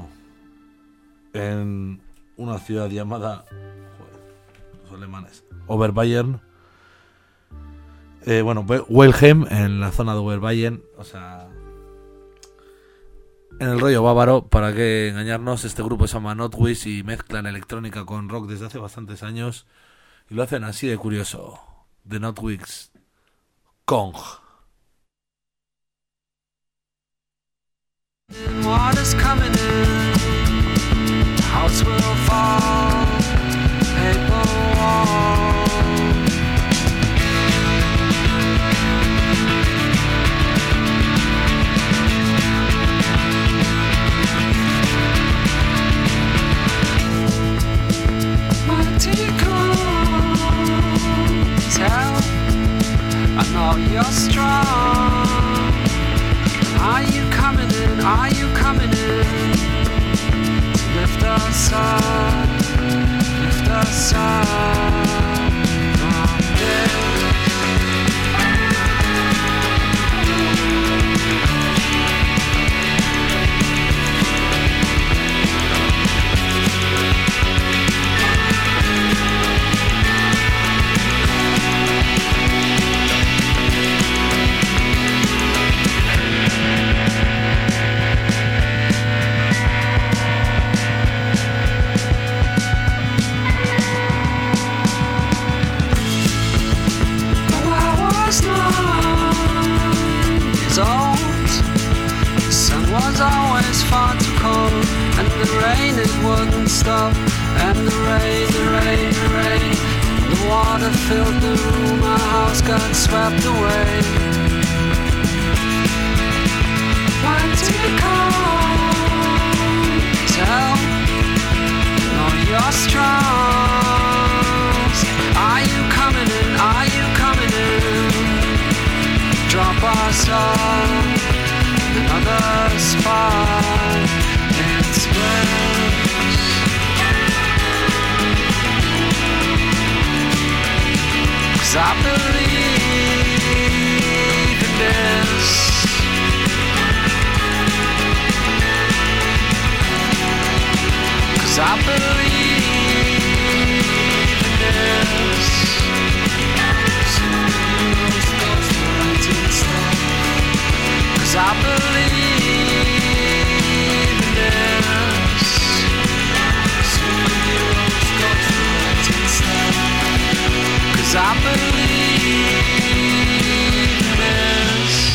en una ciudad llamada... Joder, los alemanes. Oberbayern. Weilheim, en la zona de Oberbayern. O sea... En el rollo bávaro, para qué engañarnos, este grupo se llama Notwish y mezclan electrónica con rock desde hace bastantes años y lo hacen así de curioso. The Notwish Kong. Water's coming in, house will fall, paper wall. I know you're strong. Are you coming in? Are you coming in? Lift us up, lift us up from this. Always far too cold, and the rain it wouldn't stop, and the rain, the water filled the room, our house got swept away. Why did you come? Tell, no, you're strong. Are you coming in? Are you coming in? Drop us off. Another spot in space. 'Cause I believe in this. 'Cause I believe in this. Superheroes, ghosts, writing stuff. 'Cause I believe in this. Superheroes, ghosts, writing stuff. 'Cause I believe in this.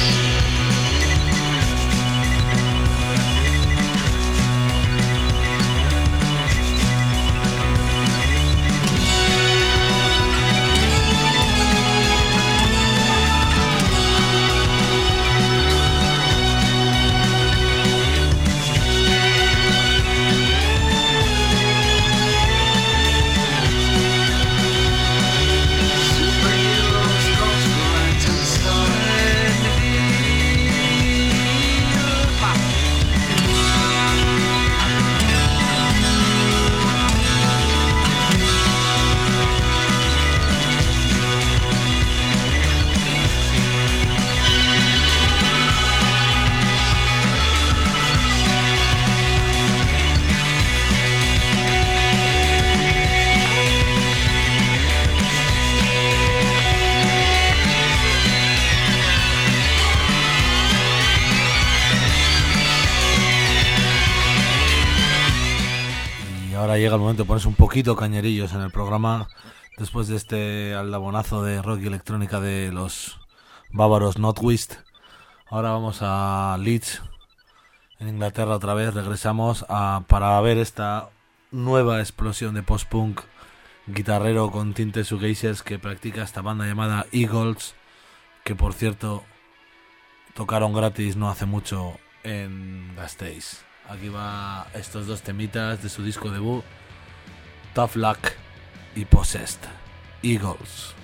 Llega el momento de ponerse un poquito cañerillos en el programa después de este aldabonazo de rock y electrónica de los bávaros Notwish. Ahora vamos a Leeds, en Inglaterra otra vez. Regresamos para ver esta nueva explosión de post-punk guitarrero con tintes shoegazers que practica esta banda llamada Eagles, que por cierto tocaron gratis no hace mucho en Gasteiz. Aquí va estos dos temitas de su disco debut, Tough Luck y Possessed, Eagles.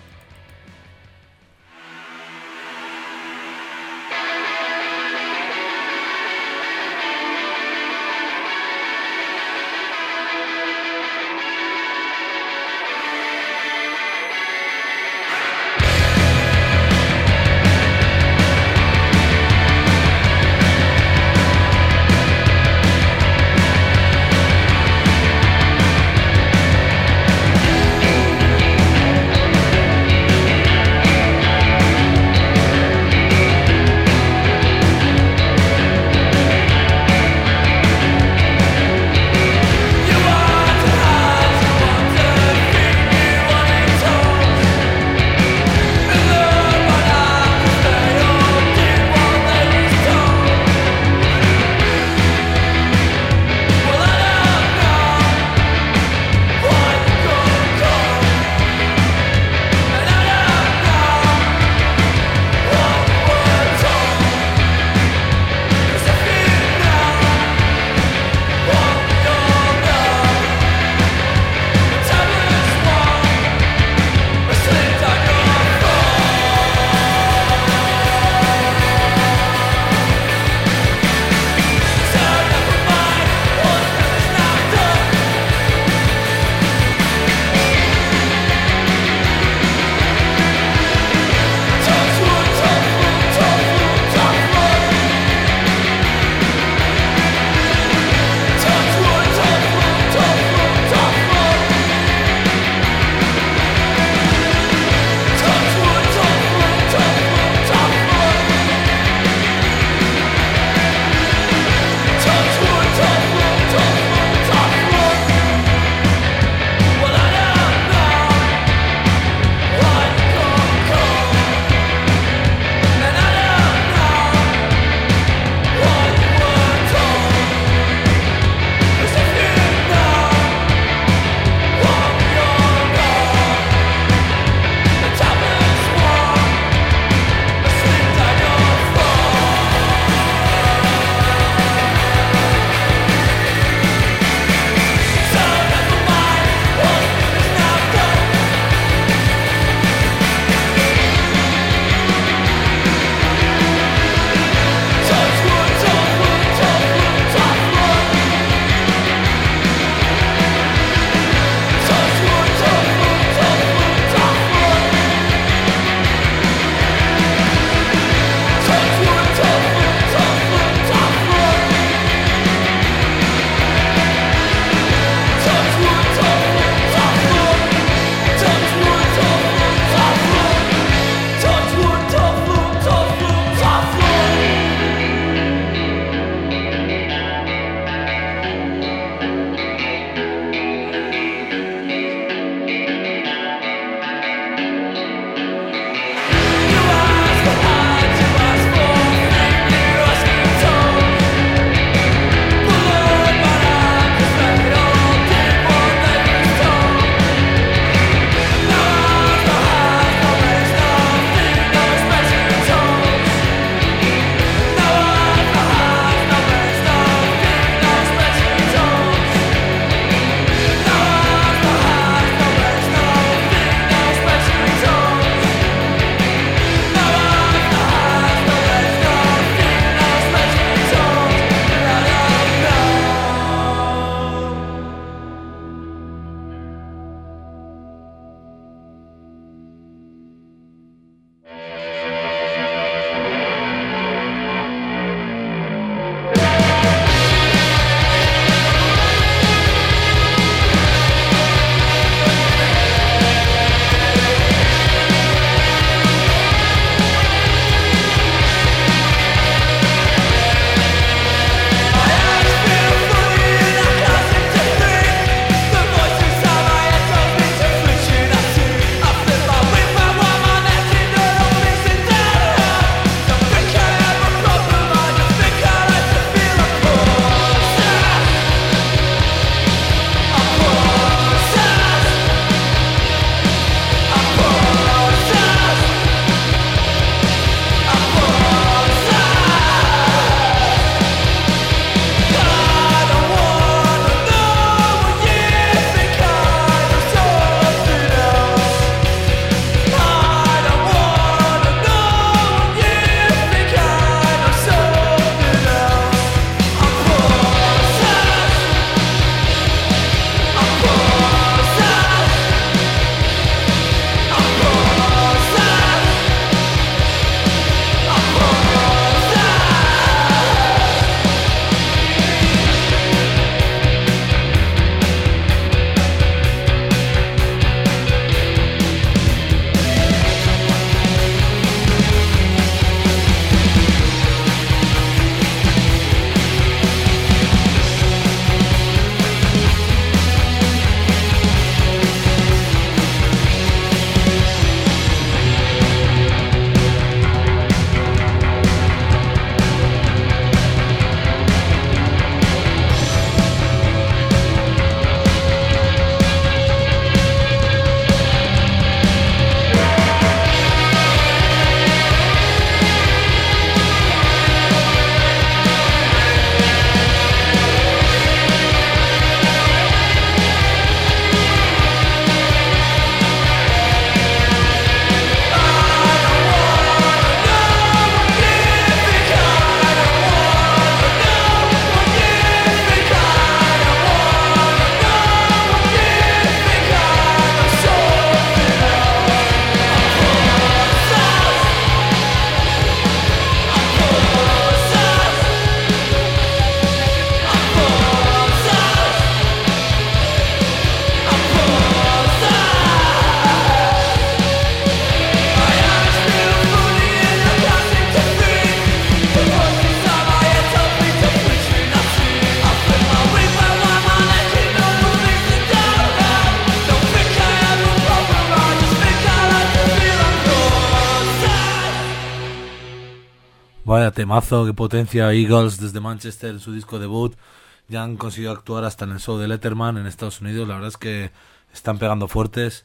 Vaya temazo, qué potencia. Eagles desde Manchester en su disco debut. Ya han conseguido actuar hasta en el show de Letterman en Estados Unidos. La verdad es que están pegando fuertes.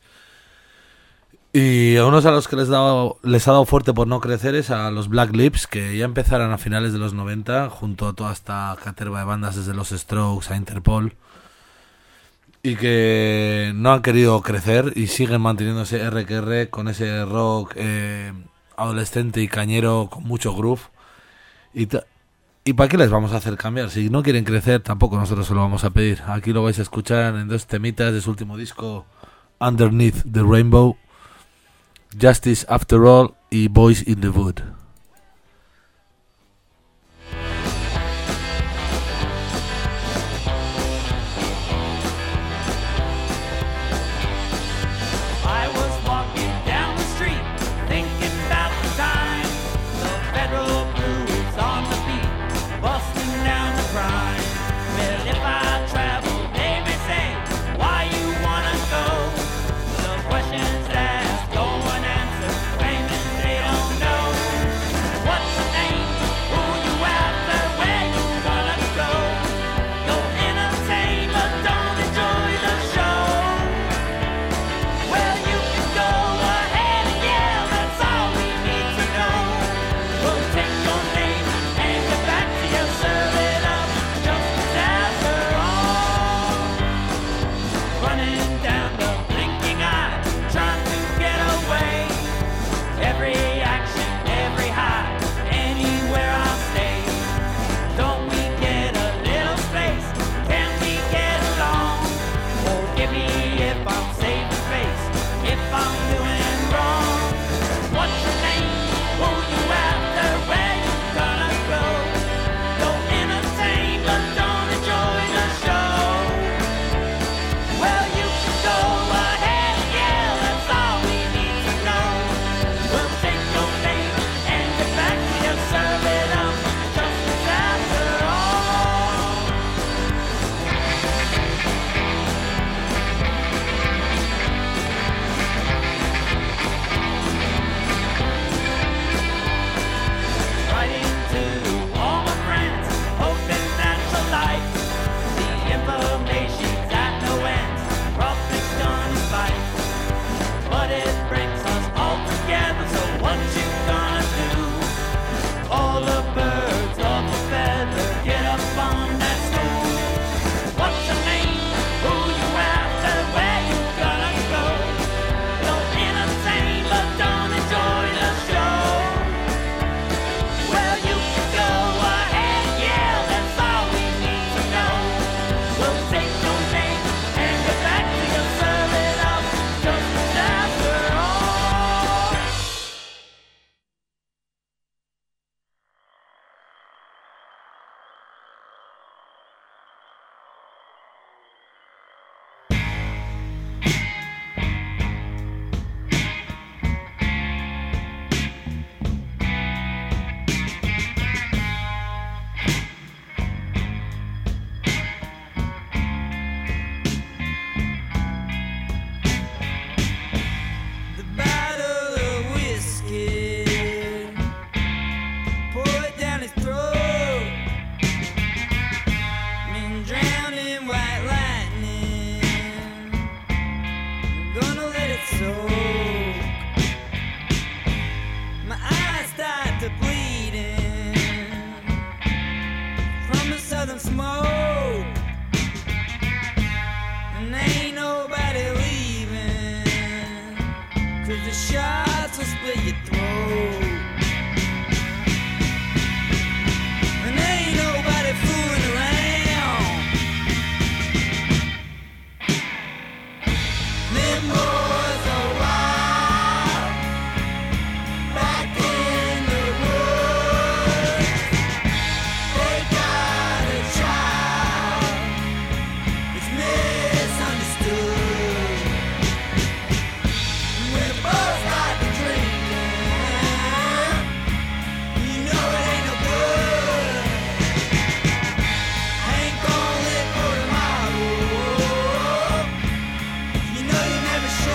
Y a unos a los que les ha dado fuerte por no crecer es a los Black Lips, que ya empezaron a finales de los 90, junto a toda esta caterva de bandas desde los Strokes a Interpol, y que no han querido crecer y siguen manteniéndose R que R con ese rock adolescente y cañero con mucho groove. ¿Y para qué les vamos a hacer cambiar? Si no quieren crecer, tampoco nosotros se lo vamos a pedir. Aquí lo vais a escuchar en 2 temitas de su último disco, Underneath the Rainbow, Justice After All y Boys in the Wood. I was walking down the street, thinking about the time the federal crew is on the beat, busting down the crime. Well, if I travel, they may say, why you wanna go? The questions asked, go unanswered, claiming they don't know. What's your name? Who you after? Where you gonna go? Don't entertain, but don't enjoy the show. Well, you can go ahead and yell, that's all we need to know. We'll take your name and get back to you, serve it up, justice after all. Running down the blinking eye, trying to get away. Every action, every high, anywhere I stay. Don't we get a little space? Can we get along? Forgive me if I'm saving face, if I'm doing wrong. What's your name? Who you after? Where you gonna go? Don't entertain, but don't enjoy the show. Well, you can go ahead and yell, that's all we need to know. We'll take your name and get back to you, serve it up, justice after all. Writing to all my friends, hoping that you like the information's at no end, profit's gonna spike. But it brings us all together, so what you gonna do? All the birds of a feather, get up on that stool. What's your name? Who you after? Where you gonna go? Don't entertain, but don't enjoy the show. Well, you can go ahead and yell, that's all we need to know. We'll take your name and get back to you, serve it up, justice after all. The bottle of whiskey, pour it down his throat. Been drowned in white lightning, gonna let it soak. My eyes start to bleeding from the southern smoke, and ain't nobody leaving, 'cause the shots will split your throat. And ain't nobody fooling around. Them boys are wild, back in the woods. They got a child, it's misunderstood. We're both got the drinking, you know it ain't no good. Ain't gonna live for tomorrow, you know you never should.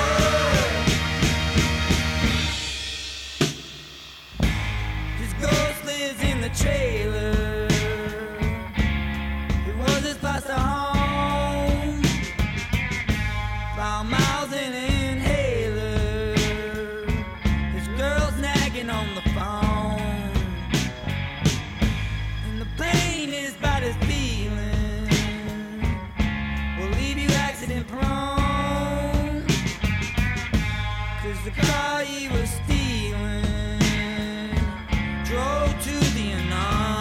smiles and inhaler. His girl's nagging on the phone, and the pain is about as feeling will leave you accident prone. 'Cause the car he was stealing drove to the unknown.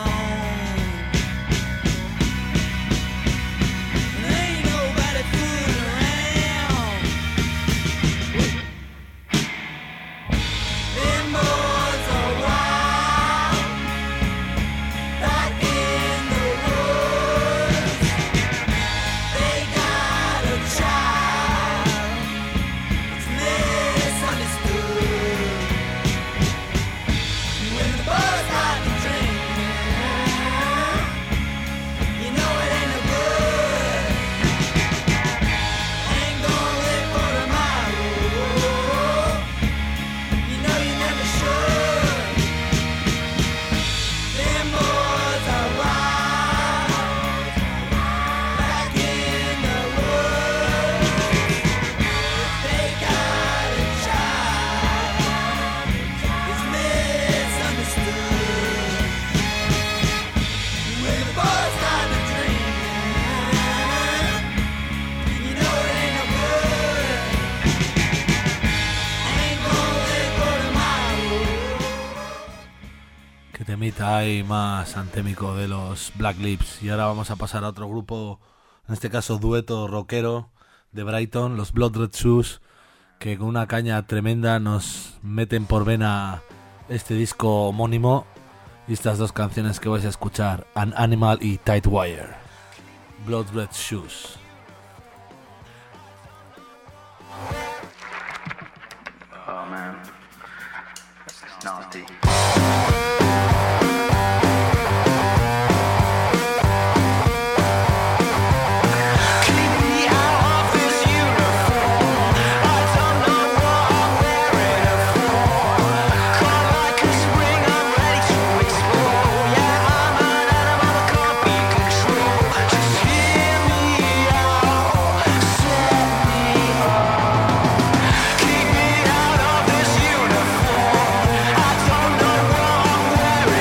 Temita ahí más antémico de los Black Lips. Y ahora vamos a pasar a otro grupo, en este caso dueto rockero de Brighton, los Blood Red Shoes, que con una caña tremenda nos meten por vena este disco homónimo y estas dos canciones que vais a escuchar, An Animal y Tight Wire. Blood Red Shoes. Oh man, it's nasty. Keep me out of this uniform. I don't know what I'm wearing.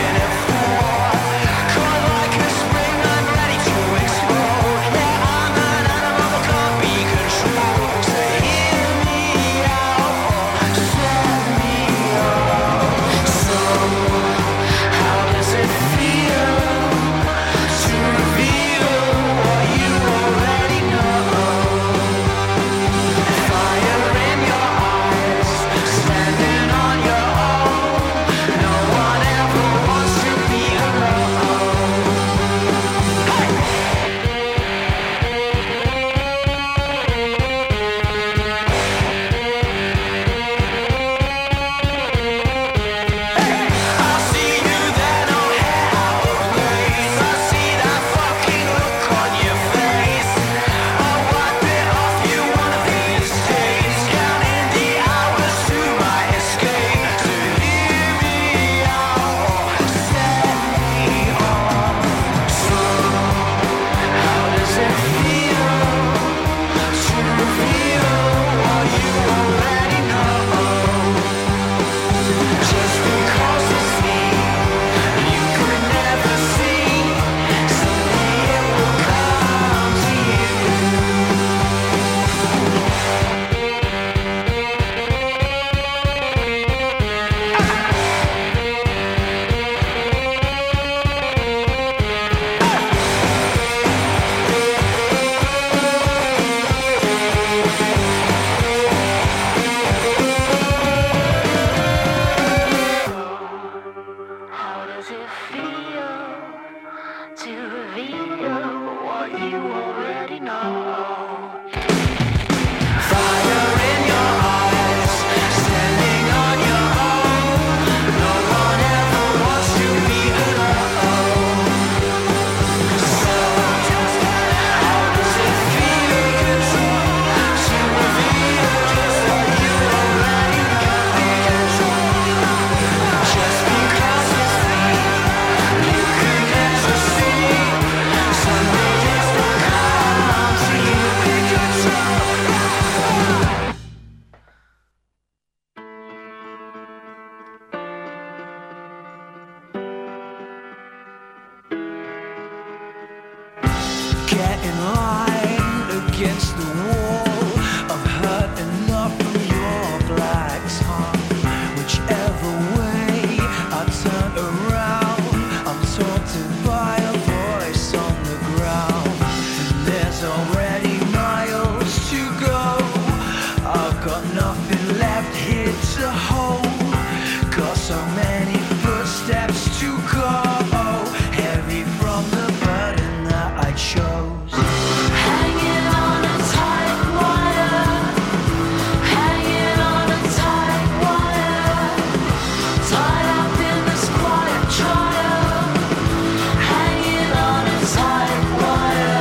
nothing left here to hold. Got so many footsteps to go, heavy from the burden that I chose. Hanging on a tight wire, hanging on a tight wire, tied up in this quiet trial, hanging on a tight wire.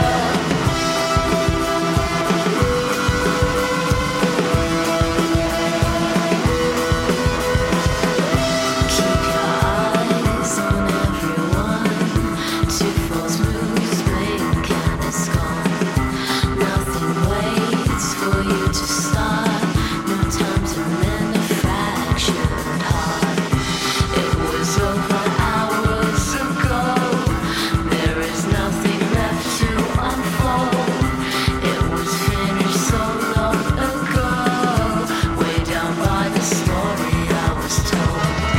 Keep your eyes on everyone. Two false moves blink and it's gone. Nothing waits for you to start. No time to manufacture heart. It was over hours ago. There is nothing left to unfold. It was finished so long ago. Way down by the story I was told.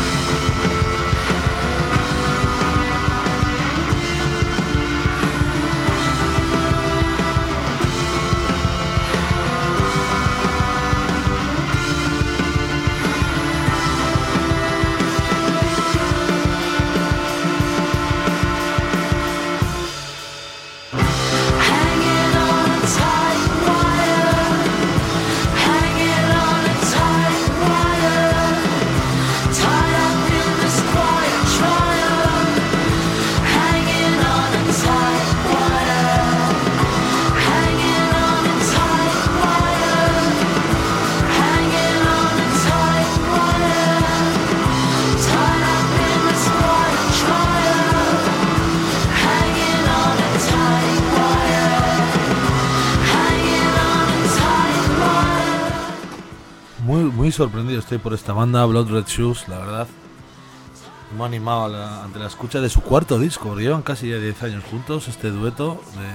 Hanging on a tight wire, hanging on a tight wire, tied up in this quiet trial, hanging on a tight wire, hanging on a tight wire, hanging on a tight wire, tied up in this quiet trial, hanging on a tight wire, hanging on a tight wire. Muy sorprendido estoy por esta banda, Blood Red Shoes, la verdad. Me ha animado ante la escucha de su cuarto disco, porque llevan casi ya 10 años juntos, este dueto de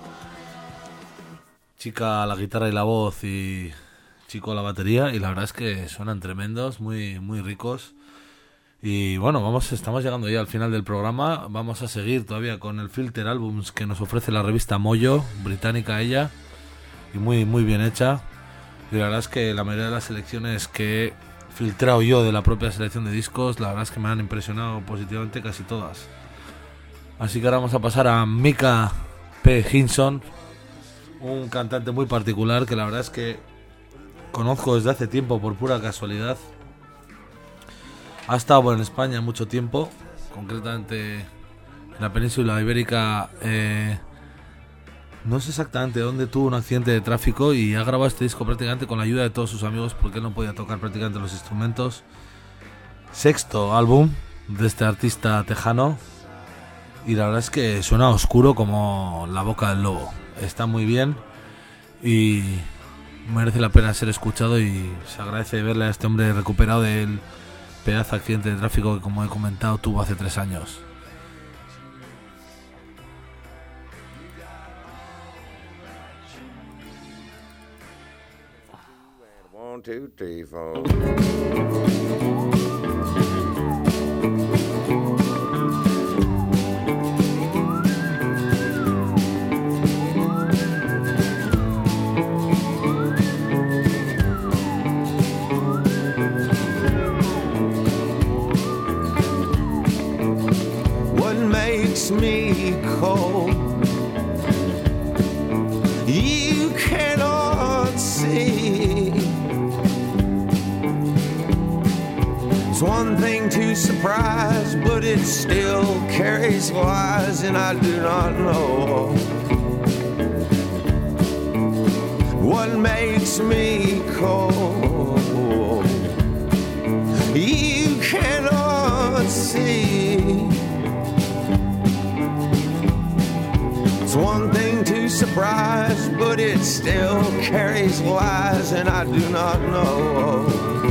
chica a la guitarra y la voz y chico a la batería, y la verdad es que suenan tremendos, muy ricos. Y bueno, estamos llegando ya al final del programa. Vamos a seguir todavía con el Filter Albums que nos ofrece la revista Mojo, británica ella, y muy bien hecha. Y la verdad es que la mayoría de las selecciones que he filtrado yo de la propia selección de discos, la verdad es que me han impresionado positivamente casi todas. Así que ahora vamos a pasar a Micah P. Hinson, un cantante muy particular que la verdad es que conozco desde hace tiempo por pura casualidad. Ha estado en España mucho tiempo, concretamente en la península ibérica. No sé exactamente dónde tuvo un accidente de tráfico y ha grabado este disco prácticamente con la ayuda de todos sus amigos porque él no podía tocar prácticamente los instrumentos. Sexto álbum de este artista tejano y la verdad es que suena oscuro como la boca del lobo. Está muy bien y merece la pena ser escuchado y se agradece verle a este hombre recuperado del pedazo de accidente de tráfico que, como he comentado, tuvo hace 3 años. One, two, three, four. What makes me cold? You cannot see. It's one thing to surprise, but it still carries lies, and I do not know what makes me cold. You cannot see. It's one thing to surprise, but it still carries lies, and I do not know.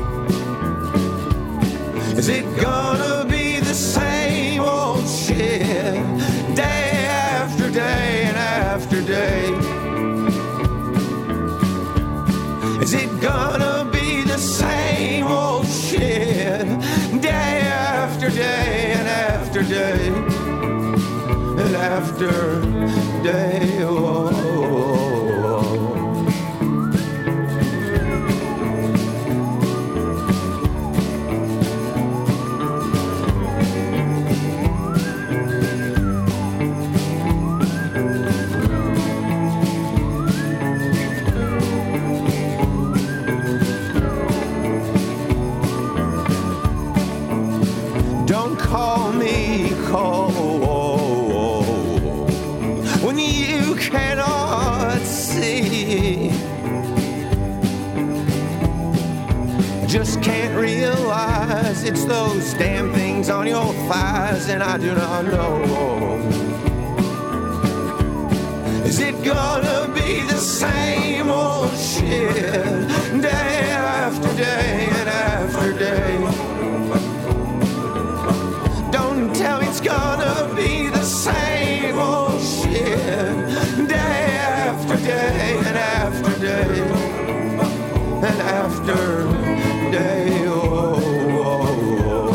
Is it gonna be the same old shit, day after day and after day? Is it gonna be the same old shit, day after day and after day and after day? Oh. just can't realize it's those damn things on your thighs, and I do not know. Is it gonna be the same old shit day after day and after day? Don't tell me it's gonna be the same old shit day after day and after day and after day. Oh, oh, oh.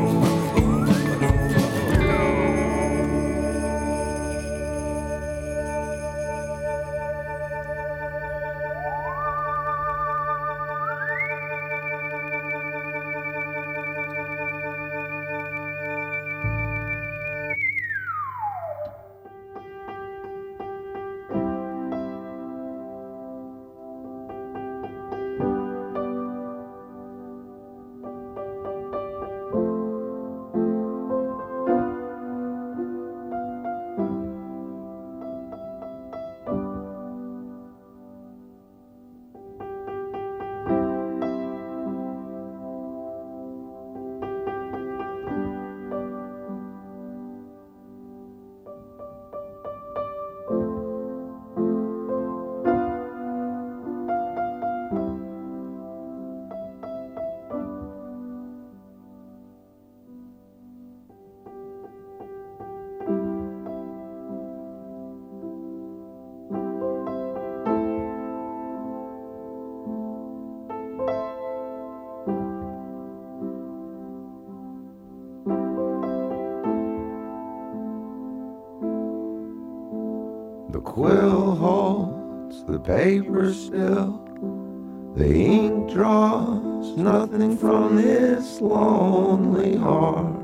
The quill holds the paper still. The ink draws nothing from this lonely heart.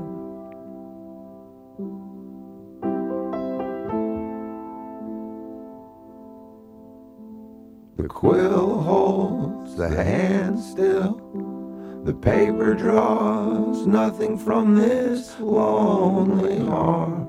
The quill holds the hand still. The paper draws nothing from this lonely heart.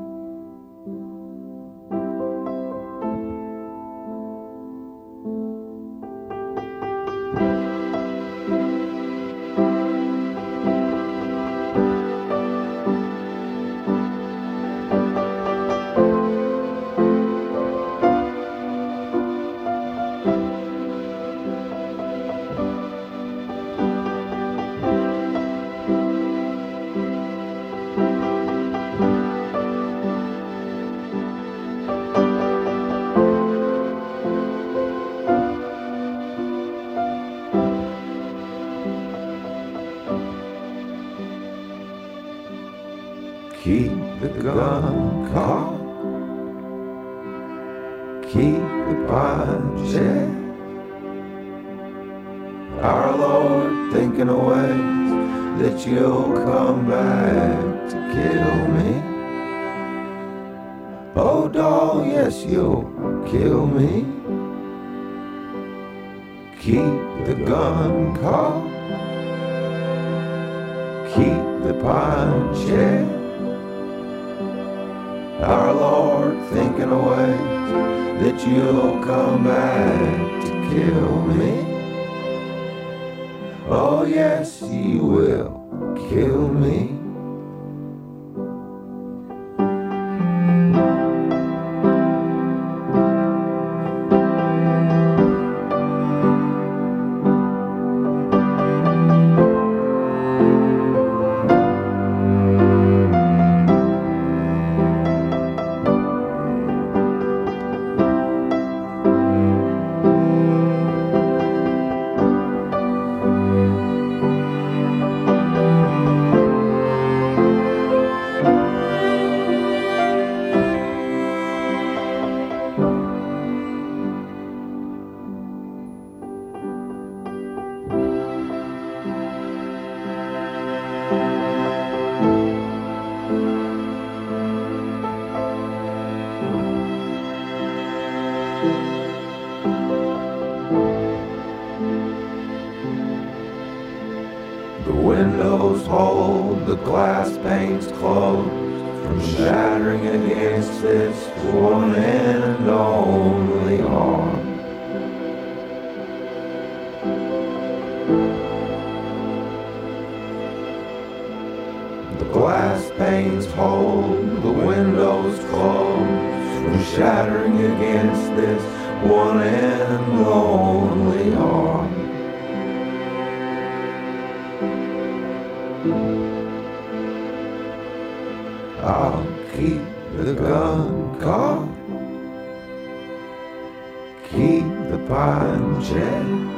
Keep the gun cocked, keep the punch in. Our Lord, thinking of ways that you'll come back to kill me. Oh, doll, yes, you'll kill me. Keep the gun cocked, keep the punch in. Our Lord, thinking of ways that you'll come back to kill me. Oh yes, you will kill me. The windows hold the glass panes closed from shattering against this one and only heart. chains hold the windows closed from shattering against this one and lonely heart. I'll keep the gun cocked, keep the pine shed,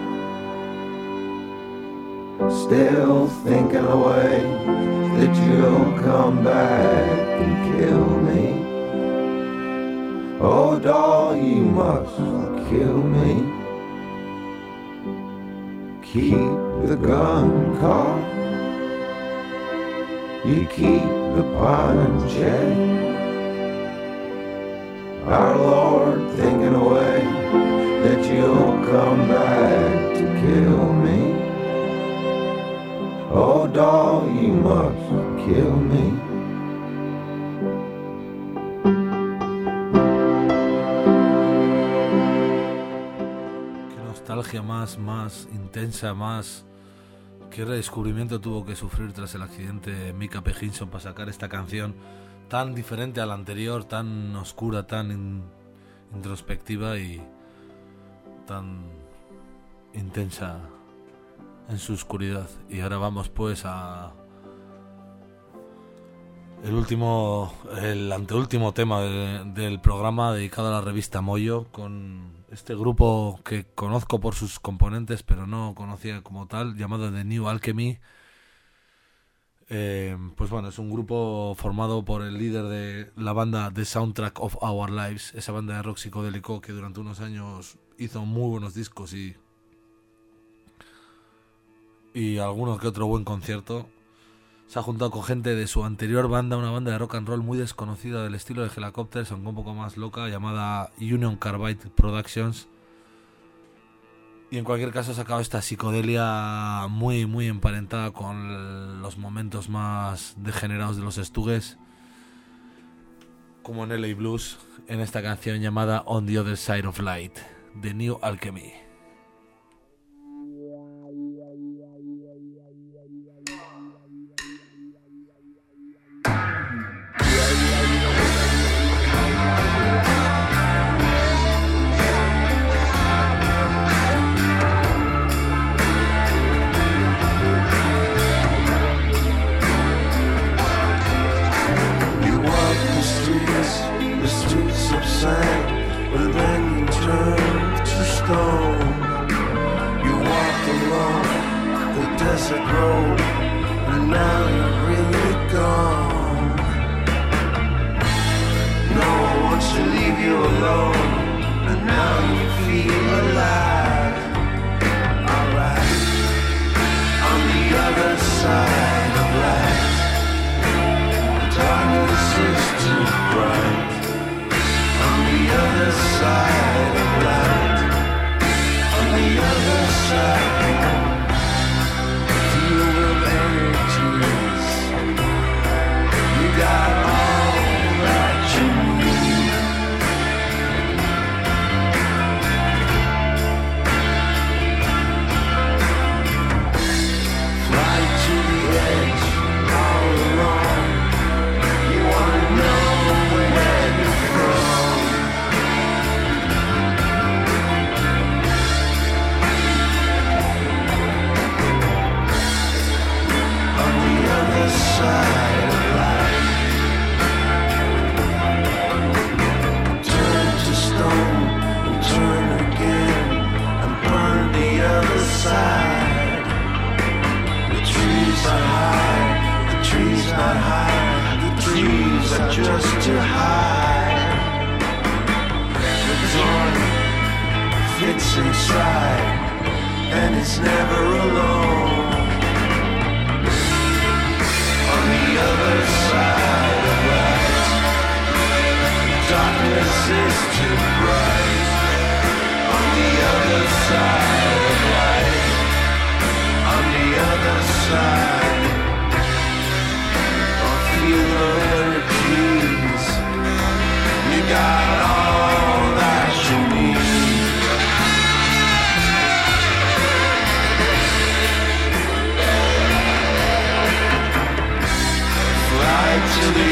still thinking a way that you'll come back and kill me. Oh, doll, you must kill me. Keep the gun cocked, you keep the pine shed. Our Lord thinking a way that you'll come back to kill me. Oh, doll, you must kill me. Qué nostalgia más intensa, más... Qué redescubrimiento tuvo que sufrir tras el accidente de Micah P. Hinson para sacar esta canción tan diferente a la anterior, tan oscura, tan introspectiva y tan intensa en su oscuridad. Y ahora vamos pues a el anteúltimo tema del programa dedicado a la revista Moyo, con este grupo que conozco por sus componentes pero no conocía como tal, llamado The New Alchemy. Pues bueno, es un grupo formado por el líder de la banda The Soundtrack of Our Lives, esa banda de rock psicodélico que durante unos años hizo muy buenos discos y alguno que otro buen concierto. Se ha juntado con gente de su anterior banda, una banda de rock and roll muy desconocida del estilo de Helicopters, aunque un poco más loca, llamada Union Carbide Productions. Y en cualquier caso ha sacado esta psicodelia muy emparentada con los momentos más degenerados de los Stooges, como en LA Blues, en esta canción llamada On the Other Side of Light, The New Alchemy. But then you turn to stone. You walked along the desert road, and now you're really gone. No one wants to leave you alone, and now you feel alive. Alright, on the other side of light, darkness is too bright. On the other side of light, on the other side, feel the energies. You got all that you need. Fly to the edge, all alone. You wanna know where you're from. Side of life, turn to stone and turn again and burn the other side. The trees are high, the trees not high, the trees are just too high. The dawn fits inside and it's never alone. On the other side of light, darkness is too bright. On the other side of light, on the other side, I'll feel the energies. You got all that you need. To the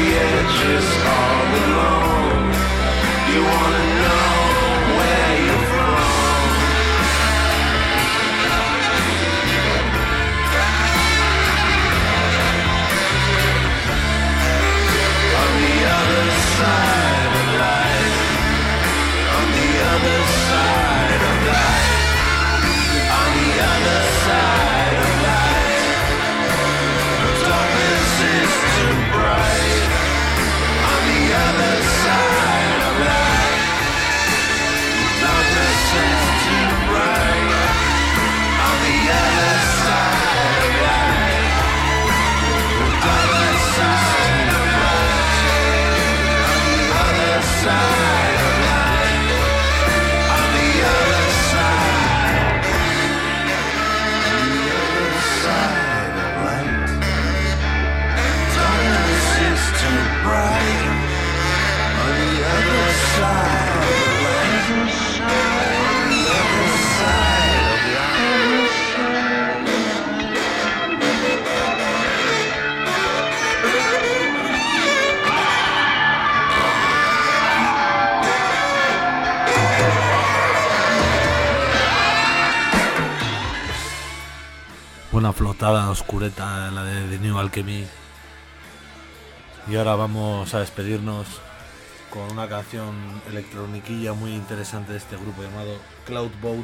buena flotada oscureta, la de The New Alchemy. Y ahora vamos a despedirnos con una canción electroniquilla muy interesante de este grupo llamado Cloud Boat,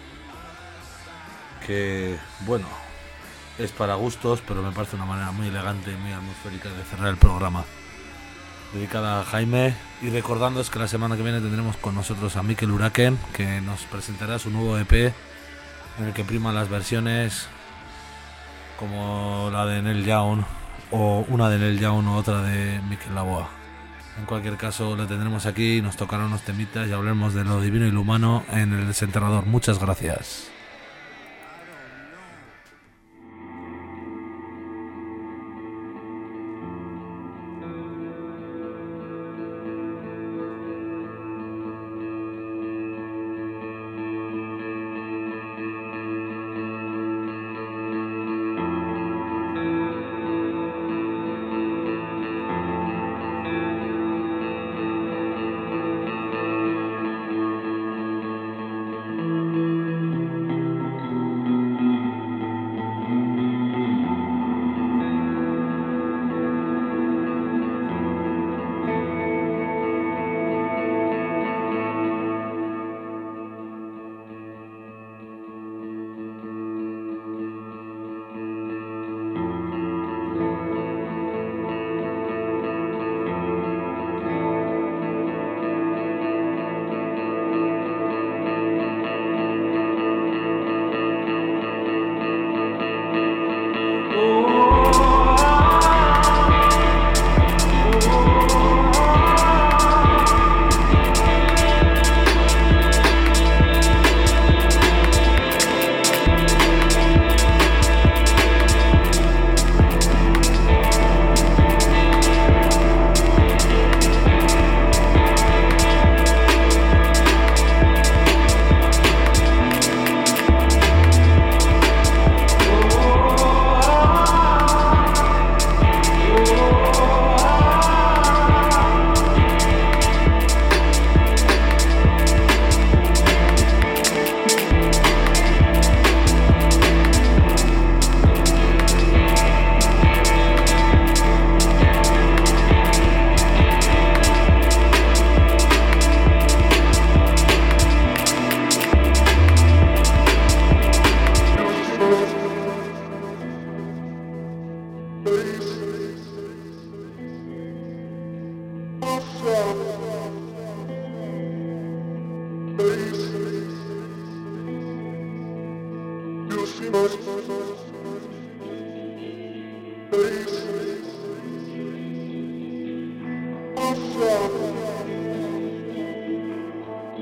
que bueno, es para gustos, pero me parece una manera muy elegante y muy atmosférica de cerrar el programa. Dedicada a Jaime, y recordándoos que la semana que viene tendremos con nosotros a Mikel Uraken, que nos presentará su nuevo EP en el que priman las versiones como la de Neil Young, o una de Neil Young o otra de Mikel Laboa. En cualquier caso, le tendremos aquí, nos tocarán unos temitas y hablaremos de lo divino y lo humano en el Desenterrador. Muchas gracias.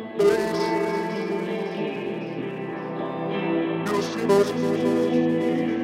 You'll see